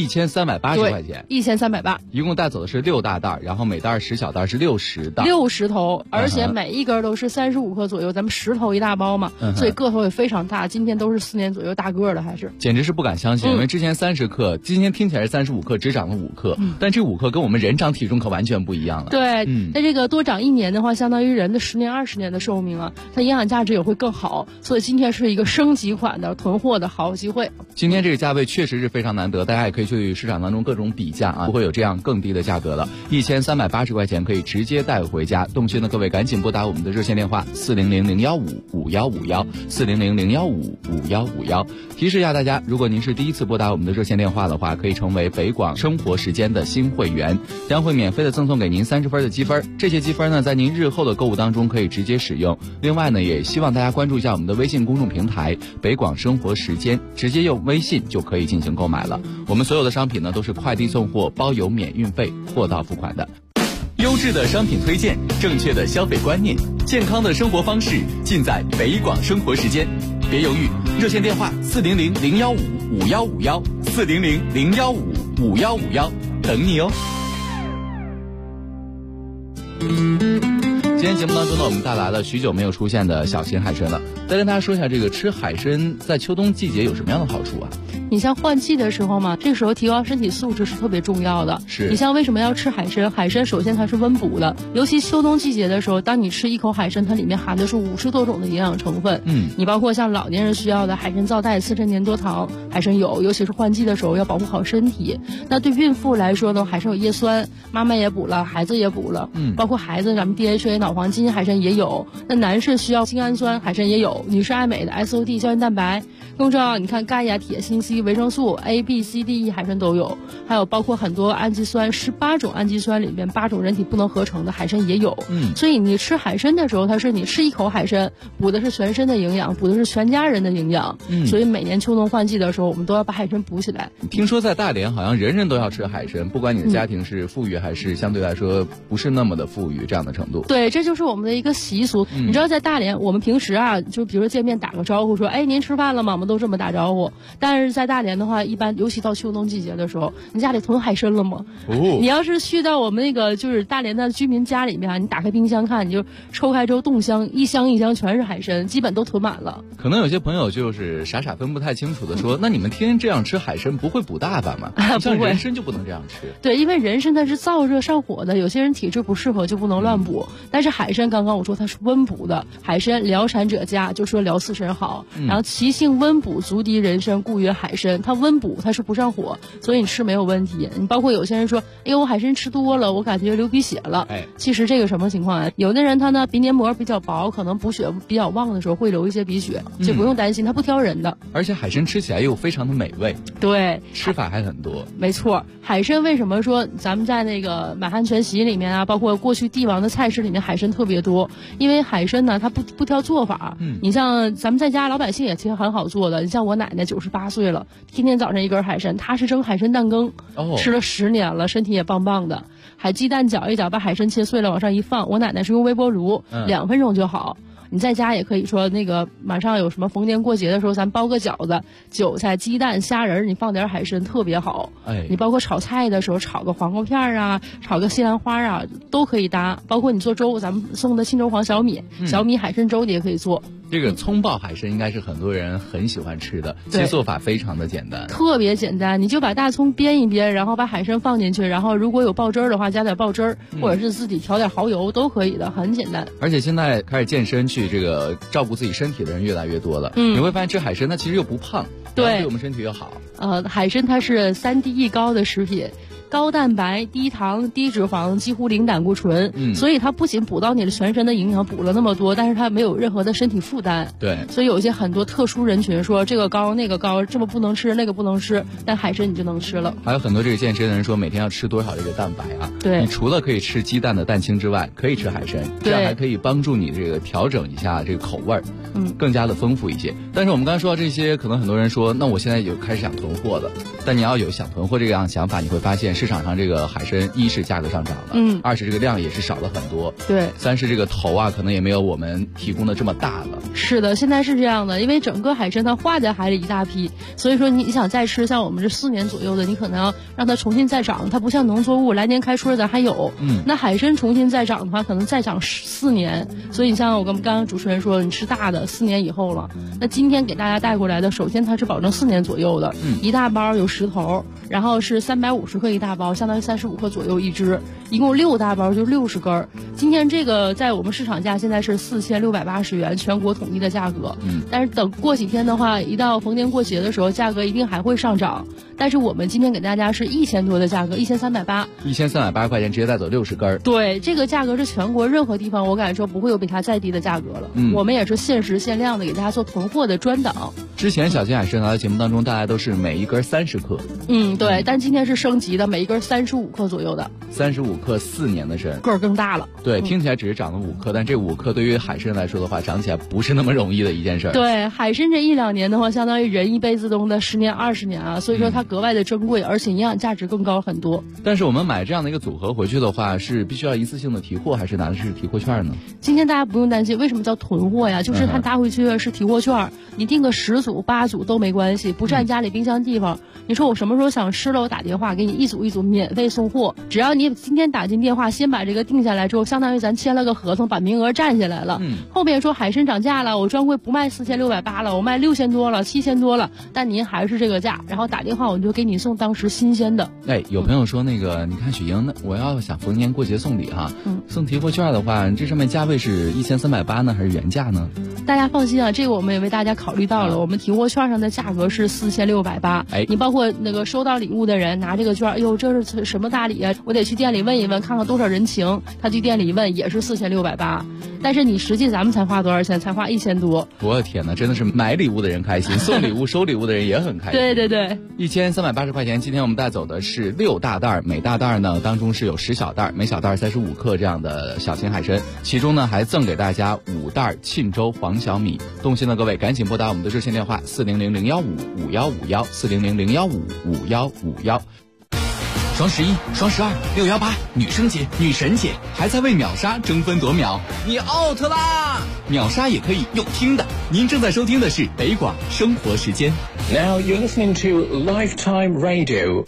1380块钱 ，1380， 一共带走的是6大袋，然后每袋10小袋是60袋 ，60头，而且每一根都是35克左右，咱们10头一大包嘛，所以个头也非常大。今天都是4年左右大个的，还是简直是不敢相信，因为之前30克，今天听起来是35克，只涨了5克，但这5克跟我们人长体重可完全不一样了。 对，那这个多长1年的话，相当于人的10年20年的寿命啊，它营养价值也会更好，所以今天是一个升级款的囤货的好机会。 今天这个价位确实是非常难得，大家也可以去市场当中各种比价啊，不会有这样更低的价格了。1380块钱可以直接带回家。动心的各位赶紧拨打我们的热线电话400-015-5151，400-015-5151。提示一下大家，如果您是第一次拨打我们的热线电话的话，可以成为北广生活时间的新会员，将会免费的赠送给您30分的积分。这些积分呢，在您日后的购物当中可以直接使用。另外呢，也希望大家关注一下我们的微信公众平台北广生活时间，直接用微信就可以进行购买了。我们所有的商品呢都是快递送货，包邮免运费，货到付款的。 优质的商品推荐，正确的消费观念，健康的生活方式，尽在北广生活时间。别犹豫，热线电话400-015-5151，400-015-5151，等你哦。 今天节目当中呢，我们带来了许久没有出现的小型海参了。再跟大家说一下，这个吃海参在秋冬季节有什么样的好处啊？ 你像换季的时候嘛，这个时候提高身体素质是特别重要的。 是你像为什么要吃海参？海参首先它是温补的，尤其秋冬季节的时候，当你吃一口海参，它里面含的是50多种的营养成分。你包括像老年人需要的海参皂苷、4陈粘多糖，海参有，尤其是换季的时候要保护好身体。那对孕妇来说呢，海参有叶酸，妈妈也补了，孩子也补了。包括孩子咱们 DHA 脑黄金海参也有。那男士需要精氨酸，海参也有。女士爱美的 SOD 胶原蛋白。更重要，你看钙呀、铁、锌、硒区维生素 A、B、C、D、E 海参都有，还有包括很多氨基酸，18种氨基酸里面8种人体不能合成的海参也有。所以你吃海参的时候，它是你吃一口海参，补的是全身的营养，补的是全家人的营养。所以每年秋冬换季的时候，我们都要把海参补起来。 听说在大连好像人人都要吃海参，不管你的家庭是富裕还是相对来说不是那么的富裕这样的程度。 对，这就是我们的一个习俗。你知道在大连，我们平时啊，就比如说见面打个招呼说，哎，您吃饭了吗？我们都这么打招呼。但是在大连的话，一般尤其到秋冬季节的时候，你家里囤海参了吗？你要是去到我们那个就是大连的居民家里面啊，你打开冰箱看，你就抽开之后冻箱，一箱一箱全是海参，基本都囤满了。 可能有些朋友就是傻分不太清楚的说，那你们天天这样吃海参不会补大发吗？像人参就不能这样吃。 对，因为人参它是燥热上火的，有些人体质不适合就不能乱补。但是海参刚刚我说它是温补的，海参疗产者佳，就说疗四神好。然后其性温补，足敌人参，故曰海参。它温补，它是不上火，所以你吃没有问题。你包括有些人说，哎呦，我海参吃多了，我感觉流鼻血了。其实这个什么情况啊？有的人他呢鼻黏膜比较薄，可能补血比较旺的时候会流一些鼻血，就不用担心，它不挑人的。 而且海参吃起来又非常的美味， 对， 吃法还很多。 没错，海参为什么说咱们在那个满汉全席里面啊，包括过去帝王的菜式里面海参特别多？因为海参呢，它不挑做法。你像咱们在家老百姓也其实很好做的，你像我奶奶98岁了，天天早上一根海参，她是蒸海参蛋羹，吃了10年了，身体也棒棒的。海鸡蛋搅一搅，把海参切碎了往上一放，我奶奶是用微波炉2分钟就好。你在家也可以说那个马上有什么逢年过节的时候，咱包个饺子，韭菜、鸡蛋、虾仁，你放点海参特别好。你包括炒菜的时候，炒个黄瓜片啊，炒个西兰花啊，都可以搭。包括你做粥，咱们送的青州黄小米，小米海参粥你也可以做。 这个葱爆海参应该是很多人很喜欢吃的，其做法非常的简单， 特别简单。你就把大葱煸一煸，然后把海参放进去，然后如果有爆汁儿的话，加点爆汁儿，或者是自己调点蚝油都可以的，很简单。 而且现在开始健身去这个照顾自己身体的人越来越多了，你会发现吃海参它其实又不胖，对我们身体又好。 海参它是3D 高的食品。高蛋白、低糖、低脂肪，几乎零胆固醇，所以它不仅补到你的全身的营养，补了那么多，但是它没有任何的身体负担。 对， 所以有一些很多特殊人群说这个高那个高，这么不能吃那个不能吃，但海参你就能吃了。 还有很多这个健身的人说每天要吃多少这个蛋白啊？ 对， 你除了可以吃鸡蛋的蛋清之外，可以吃海参，这样还可以帮助你这个调整一下这个口味儿，更加的丰富一些。但是我们刚才说到这些，可能很多人说，那我现在有开始想囤货了。但你要有想囤货这样想法，你会发现市场上这个海参一是价格上涨了，二是这个量也是少了很多， 对， 三是这个头啊可能也没有我们提供的这么大了。 是的，现在是这样的，因为整个海参它化在海里一大批，所以说你想再吃，像我们这4年左右的，你可能要让它重新再长，它不像农作物来年开春咱还有，那海参重新再长的话，可能再长4年，所以你像我跟刚刚主持人说，你吃大的4年以后了，那今天给大家带过来的，首先它是保证4年左右的，一大包有10头，然后是350克一大包，相当于35克左右一只，一共6大包就60根。今天这个在我们市场价现在是4680元，全国统一的价格。但是等过几天的话，一到逢年过节的时候，价格一定还会上涨。但是我们今天给大家是1000多的价格，1380，1380 块钱直接带走60根。 对，这个价格是全国任何地方我敢说不会有比它再低的价格了。我们也是限时限量的给大家做囤货的专档。 之前小金海参的节目当中，大家都是每一根30克。 对，但今天是升级的，每一根35克左右的。 35克4年的参， 个儿更大了。 对，听起来只是长了5克，但这5克对于海参来说的话，长起来不是那么容易的一件事。 对，海参这1-2年的话，相当于人一辈子中的10年20年啊，所以说它格外的珍贵，而且营养价值更高很多。 但是我们买这样的一个组合回去的话，是必须要一次性的提货，还是拿的是提货券呢？ 今天大家不用担心，为什么叫囤货呀？就是它拿回去是提货券，你订个10组8组都没关系，不占家里冰箱地方。你说我什么时候想吃了，我打电话给你一组一组免费送货，只要你今天打进电话，先把这个定下来之后，相当于咱签了个合同，把名额占下来了。后面说海参涨价了，我专柜不卖4680了，我卖6000多了，7000多了，但您还是这个价，然后打电话我就给你送当时新鲜的。 有朋友说那个，你看许英，我要想逢年过节送礼哈，送提货券的话，这上面价位是1380呢，还是原价呢？ 大家放心啊，这个我们也为大家考虑到了，我们提货券上的价格是4680。你包括那个收到礼物的人拿这个券，哎呦，这是什么大礼啊？我得去店里问一问，看看多少人情。他去店里问也是4680。 但是你实际咱们才花多少钱？才花1000多。 我的天哪，真的是买礼物的人开心，送礼物收礼物的人也很开心。 对对对 ，1380块钱。今天我们带走的是6大袋，每大袋呢当中是有10小袋，每小袋35克这样的小型海参，其中呢还赠给大家5袋沁州黄小米。动心的各位赶紧拨打我们的热线电话400-015-5151，400-015-5151。 双11、双12、618，女生节、女神节，还在为秒杀争分夺秒，你 out 啦！秒杀也可以用听的。您正在收听的是北广生活时间。 Now you're listening to Lifetime Radio。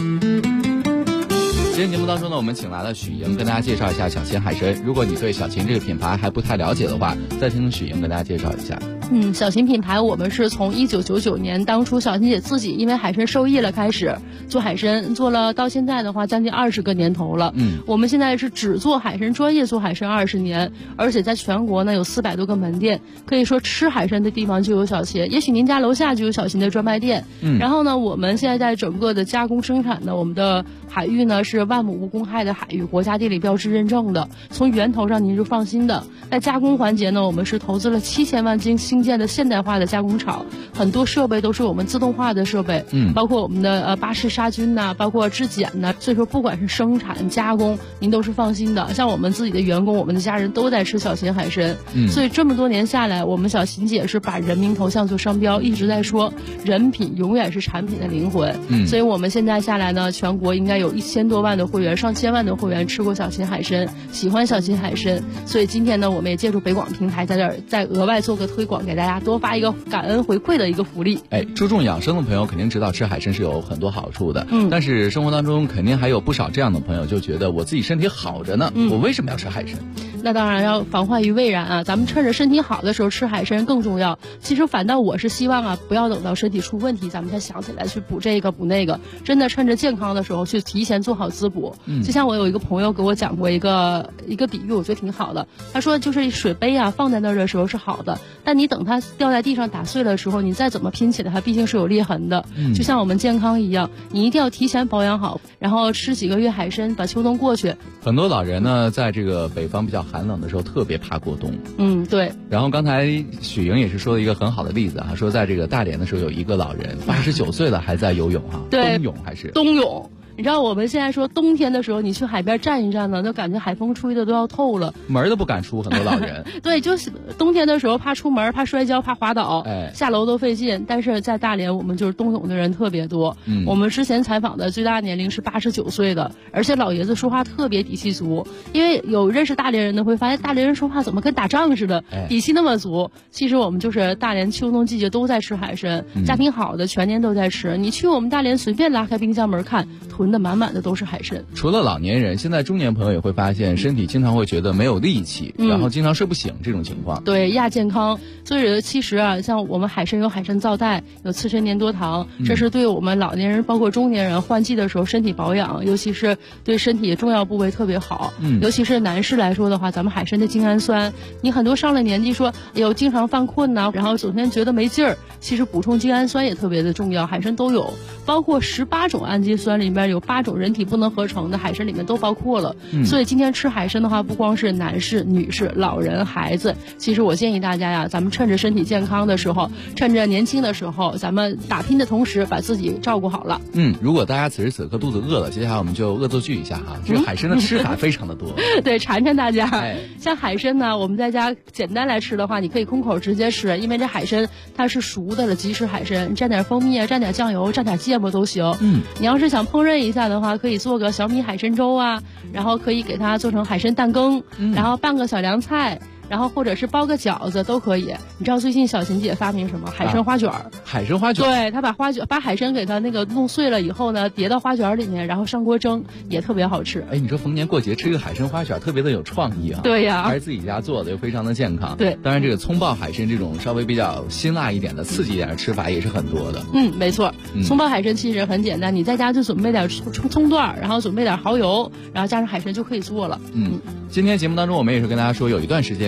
今天节目当中呢，我们请来了许莹，跟大家介绍一下小秦海参。如果你对小秦这个品牌还不太了解的话，再听许莹跟大家介绍一下。 小秦品牌我们是从1999年当初小秦姐自己因为海参受益了开始做海参，做了到现在的话将近20个年头了。我们现在是只做海参，专业做海参20年，而且在全国呢有400多个门店，可以说吃海参的地方就有小秦，也许您家楼下就有小秦的专卖店。然后呢，我们现在在整个的加工生产呢，我们的海域呢是万亩无公害的海域，国家地理标志认证的，从源头上您就放心的。在加工环节呢，我们是投资了7000万新建的现代化的加工厂，很多设备都是我们自动化的设备，包括我们的巴氏杀菌呐，包括质检呐，所以说不管是生产加工，您都是放心的。像我们自己的员工，我们的家人都在吃小秦海参，所以这么多年下来，我们小秦姐是把人民头像做商标，一直在说人品永远是产品的灵魂。所以我们现在下来呢，全国应该有1000多万的会员，上千万的会员吃过小秦海参，喜欢小秦海参。所以今天呢，我们也借助北广平台在这儿再额外做个推广，给大家多发一个感恩回馈的一个福利。 注重养生的朋友肯定知道吃海参是有很多好处的，但是生活当中肯定还有不少这样的朋友就觉得我自己身体好着呢，我为什么要吃海参？ 那当然要防患于未然啊，咱们趁着身体好的时候吃海参更重要。其实反倒我是希望啊，不要等到身体出问题咱们才想起来去补这个补那个，真的趁着健康的时候去提前做好滋补。就像我有一个朋友给我讲过一个比喻，我觉得挺好的。他说就是水杯啊放在那儿的时候是好的，但你等它掉在地上打碎了的时候，你再怎么拼起来它毕竟是有裂痕的。就像我们健康一样，你一定要提前保养好，然后吃几个月海参，把秋冬过去。 很多老人呢在这个北方比较寒冷的时候特别怕过冬。 对。 然后刚才许莹也是说了一个很好的例子啊，说在这个大连的时候有一个老人89岁了还在游泳哈， 对， 冬泳还是冬泳。你知道我们现在说冬天的时候，你去海边站一站呢，就感觉海风吹的都要透了， 门都不敢出，很多老人。 对，就是冬天的时候怕出门，怕摔跤，怕滑倒，下楼都费劲。但是在大连，我们就是冬泳的人特别多。我们之前采访的最大年龄是89岁的，而且老爷子说话特别底气足。因为有认识大连人的会发现，大连人说话怎么跟打仗似的，底气那么足。其实我们就是大连秋冬季节都在吃海参，家庭好的全年都在吃。你去我们大连随便拉开冰箱门看，囤的满满的都是海参。 除了老年人，现在中年朋友也会发现身体经常会觉得没有力气，然后经常睡不醒这种情况。 对，亚健康。所以其实啊，像我们海参有海参皂苷，有刺参粘多糖，这是对我们老年人包括中年人换季的时候身体保养，尤其是对身体重要部位特别好。尤其是男士来说的话，咱们海参的精氨酸，你很多上了年纪说哎呦经常犯困呐，然后整天觉得没劲儿，其实补充精氨酸也特别的重要，海参都有，包括18种氨基酸里面有8种人体不能合成的，海参里面都包括了。所以今天吃海参的话，不光是男士、女士、老人、孩子，其实我建议大家呀，咱们趁着身体健康的时候，趁着年轻的时候，咱们打拼的同时把自己照顾好了。 如果大家此时此刻肚子饿了，接下来我们就恶作剧一下哈，这个海参的吃法非常的多。 对，馋馋大家。像海参呢，我们在家简单来吃的话，你可以空口直接吃，因为这海参它是熟的了，即食海参，你蘸点蜂蜜啊，蘸点酱油，蘸点芥末都行。你要是想烹饪一下的话，可以做个小米海参粥啊，然后可以给它做成海参蛋羹，然后拌个小凉菜，然后或者是包个饺子都可以。你知道最近小秦姐发明什么？海参花卷。 海参花卷。 对，她把海参给它那个弄碎了以后呢，叠到花卷里面，然后上锅蒸，也特别好吃。 你说逢年过节吃个海参花卷特别的有创意啊。 对呀， 还是自己家做的，又非常的健康。 对， 当然这个葱爆海参这种稍微比较辛辣一点的、刺激一点的吃法也是很多的。 没错。葱爆海参其实很简单，你在家就准备点葱段，然后准备点蚝油，然后加上海参就可以做了。 今天节目当中我们也是跟大家说，有一段时间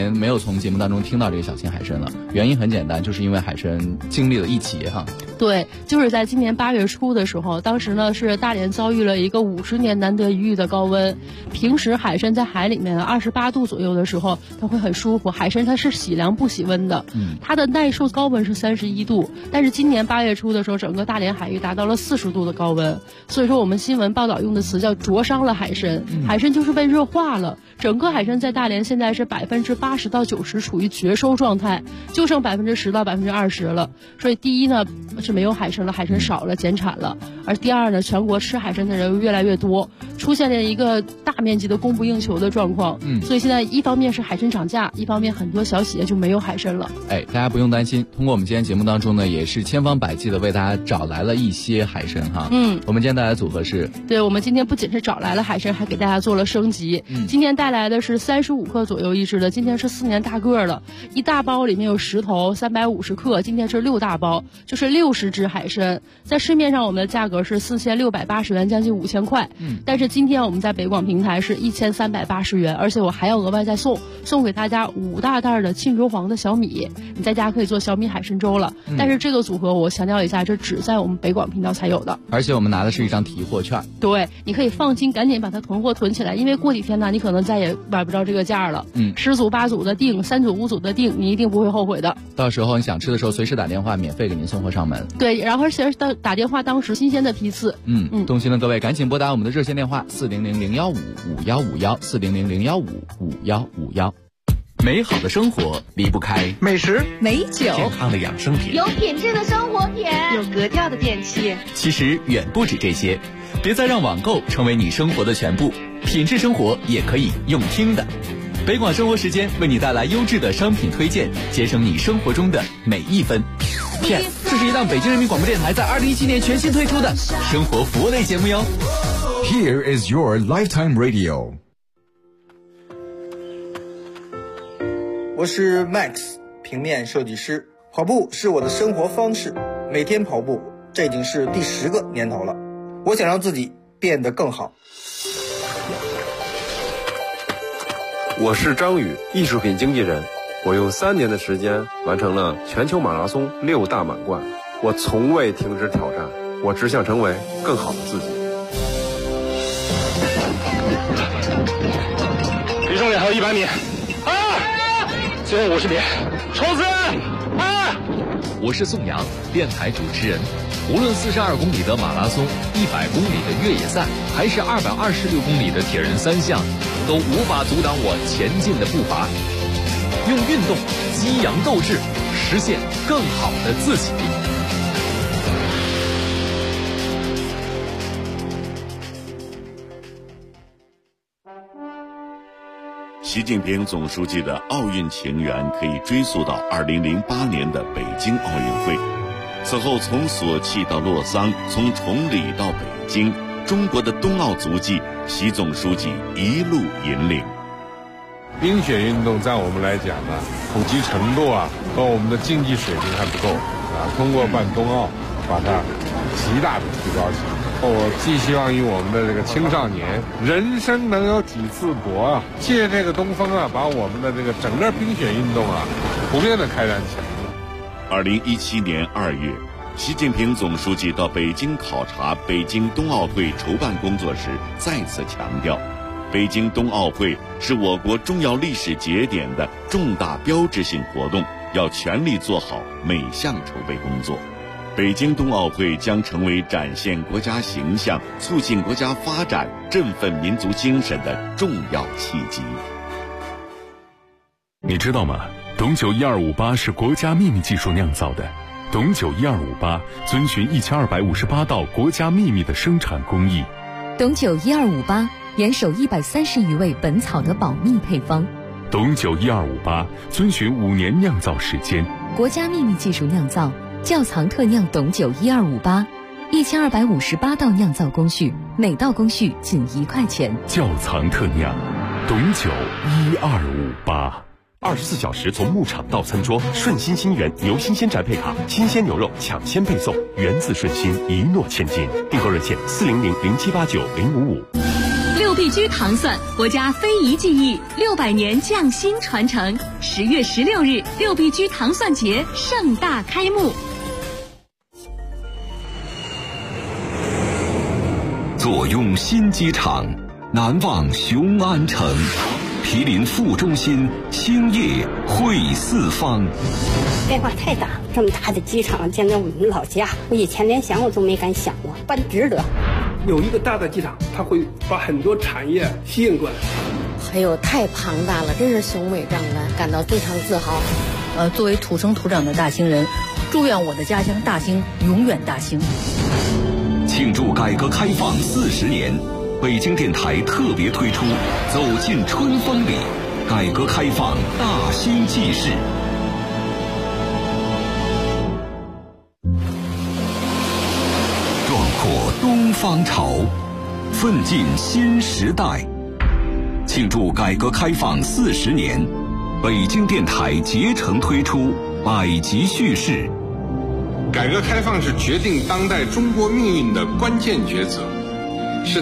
年没有从节目当中听到这个小青海参了，原因很简单，就是因为海参经历了一劫哈。 对，就是在今年8月初的时候，当时呢是大连遭遇了一个50年难得一遇的高温。平时海参在海里面28度左右的时候，它会很舒服。海参它是喜凉不喜温的，它的耐受高温是31度，但是今年8月初的时候，整个大连海域达到了40度的高温，所以说我们新闻报道用的词叫灼伤了海参。海参就是被热化了，整个海参在大连现在是80%到90%处于绝收状态，就剩10%到20%了。所以第一呢是没有海参了，海参少了，减产了。而第二呢，全国吃海参的人越来越多，出现了一个大面积的供不应求的状况。所以现在一方面是海参涨价，一方面很多小企业就没有海参了。 大家不用担心，通过我们今天节目当中呢，也是千方百计的为大家找来了一些海参哈。我们今天带来的组合是， 对，我们今天不仅是找来了海参，还给大家做了升级。今天带来的是35克左右一只的，今天是4年大个了，一大包里面有10头，350克，今天是6大包，就是60只海参。在市面上我们的价格是4680元，将近5000块。但是今天我们在北广平台是1380元，而且我还要额外再送给大家5大袋的沁州黄的小米，你在家可以做小米海参粥了。但是这个组合我强调一下，这只在我们北广频道才有的， 而且我们拿的是一张提货券。 对，你可以放心，赶紧把它囤货囤起来，因为过几天呢，你可能再也买不着这个价了。10组8组的订，3组5组的订，你一定不会后悔的。 到时候你想吃的时候，随时打电话，免费给您送货上门。 对，然后而且打电话当时新鲜的批次。 动心的各位赶紧拨打我们的热线电话400-015-5151，400-015-5151。 美好的生活离不开美食、 美酒、 健康的养生品、 有品质的生活品、 有格调的电器。 其实远不止这些，别再让网购成为你生活的全部，品质生活也可以用听的。北广生活时间为你带来优质的商品推荐，节省你生活中的每一分。这是一档北京人民广播电台在2017年全新推出的生活服务类节目哟。 Here is your lifetime radio。 我是 Max， 平面设计师。跑步是我的生活方式，每天跑步，这已经是第10个年头了。我想让自己变得更好。 我是张宇，艺术品经纪人。我用3年的时间完成了全球马拉松6大满贯。我从未停止挑战，我只想成为更好的自己。 离终点还有100米。最后50米，冲刺！ 我是宋阳，电台主持人。无论42公里的马拉松、100公里的越野赛，还是226公里的铁人3项，都无法阻挡我前进的步伐。用运动激扬斗志，实现更好的自己。 习近平总书记的奥运情缘可以追溯到2008年的北京奥运会。此后从索契到洛桑，从崇礼到北京，中国的冬奥足迹，习总书记一路引领。 冰雪运动在我们来讲呢，普及程度和我们的竞技水平还不够通过办冬奥，把它极大的提高起来。我寄希望于我们的这个青少年，人生能有几次搏借这个东风把我们的这个整个冰雪运动普遍的开展起来。 2017年2月，习近平总书记到北京考察北京冬奥会筹办工作时，再次强调，北京冬奥会是我国重要历史节点的重大标志性活动，要全力做好每项筹备工作。北京冬奥会将成为展现国家形象、促进国家发展、振奋民族精神的重要契机。 你知道吗？董酒1258是国家秘密技术酿造的。董酒1258遵循1258道国家秘密的生产工艺。 董酒1258严守130余味本草的保密配方。 董酒1258遵循5年酿造时间。 国家秘密技术酿造。窖藏特酿董酒1258，1258道酿造工序，每道工序仅1块钱。 窖藏特酿，董酒1258。24小时从牧场到餐桌，顺心新源牛新鲜宅配卡，新鲜牛肉抢先配送，源自顺心，一诺千金。订购热线400-0789-055。 6 必居糖蒜，国家非遗技艺600年匠心传承。10月16日，六必居糖蒜节盛大开幕。 坐拥新机场，难忘雄安城。毗邻副中心，兴业汇四方。 变化太大，这么大的机场建在我们老家，我以前连想我都没敢想过，办值得。 有一个大的机场，它会把很多产业吸引过来。 哎呦，太庞大了，真是雄伟壮观，感到非常自豪。 作为土生土长的大兴人，祝愿我的家乡大兴永远大兴。 庆祝改革开放40年，北京电台特别推出《走进春风里》，改革开放大兴纪事。壮阔东方潮，奋进新时代。庆祝改革开放40年，北京电台竭诚推出百集叙事。 改革开放是决定当代中国命运的关键抉择。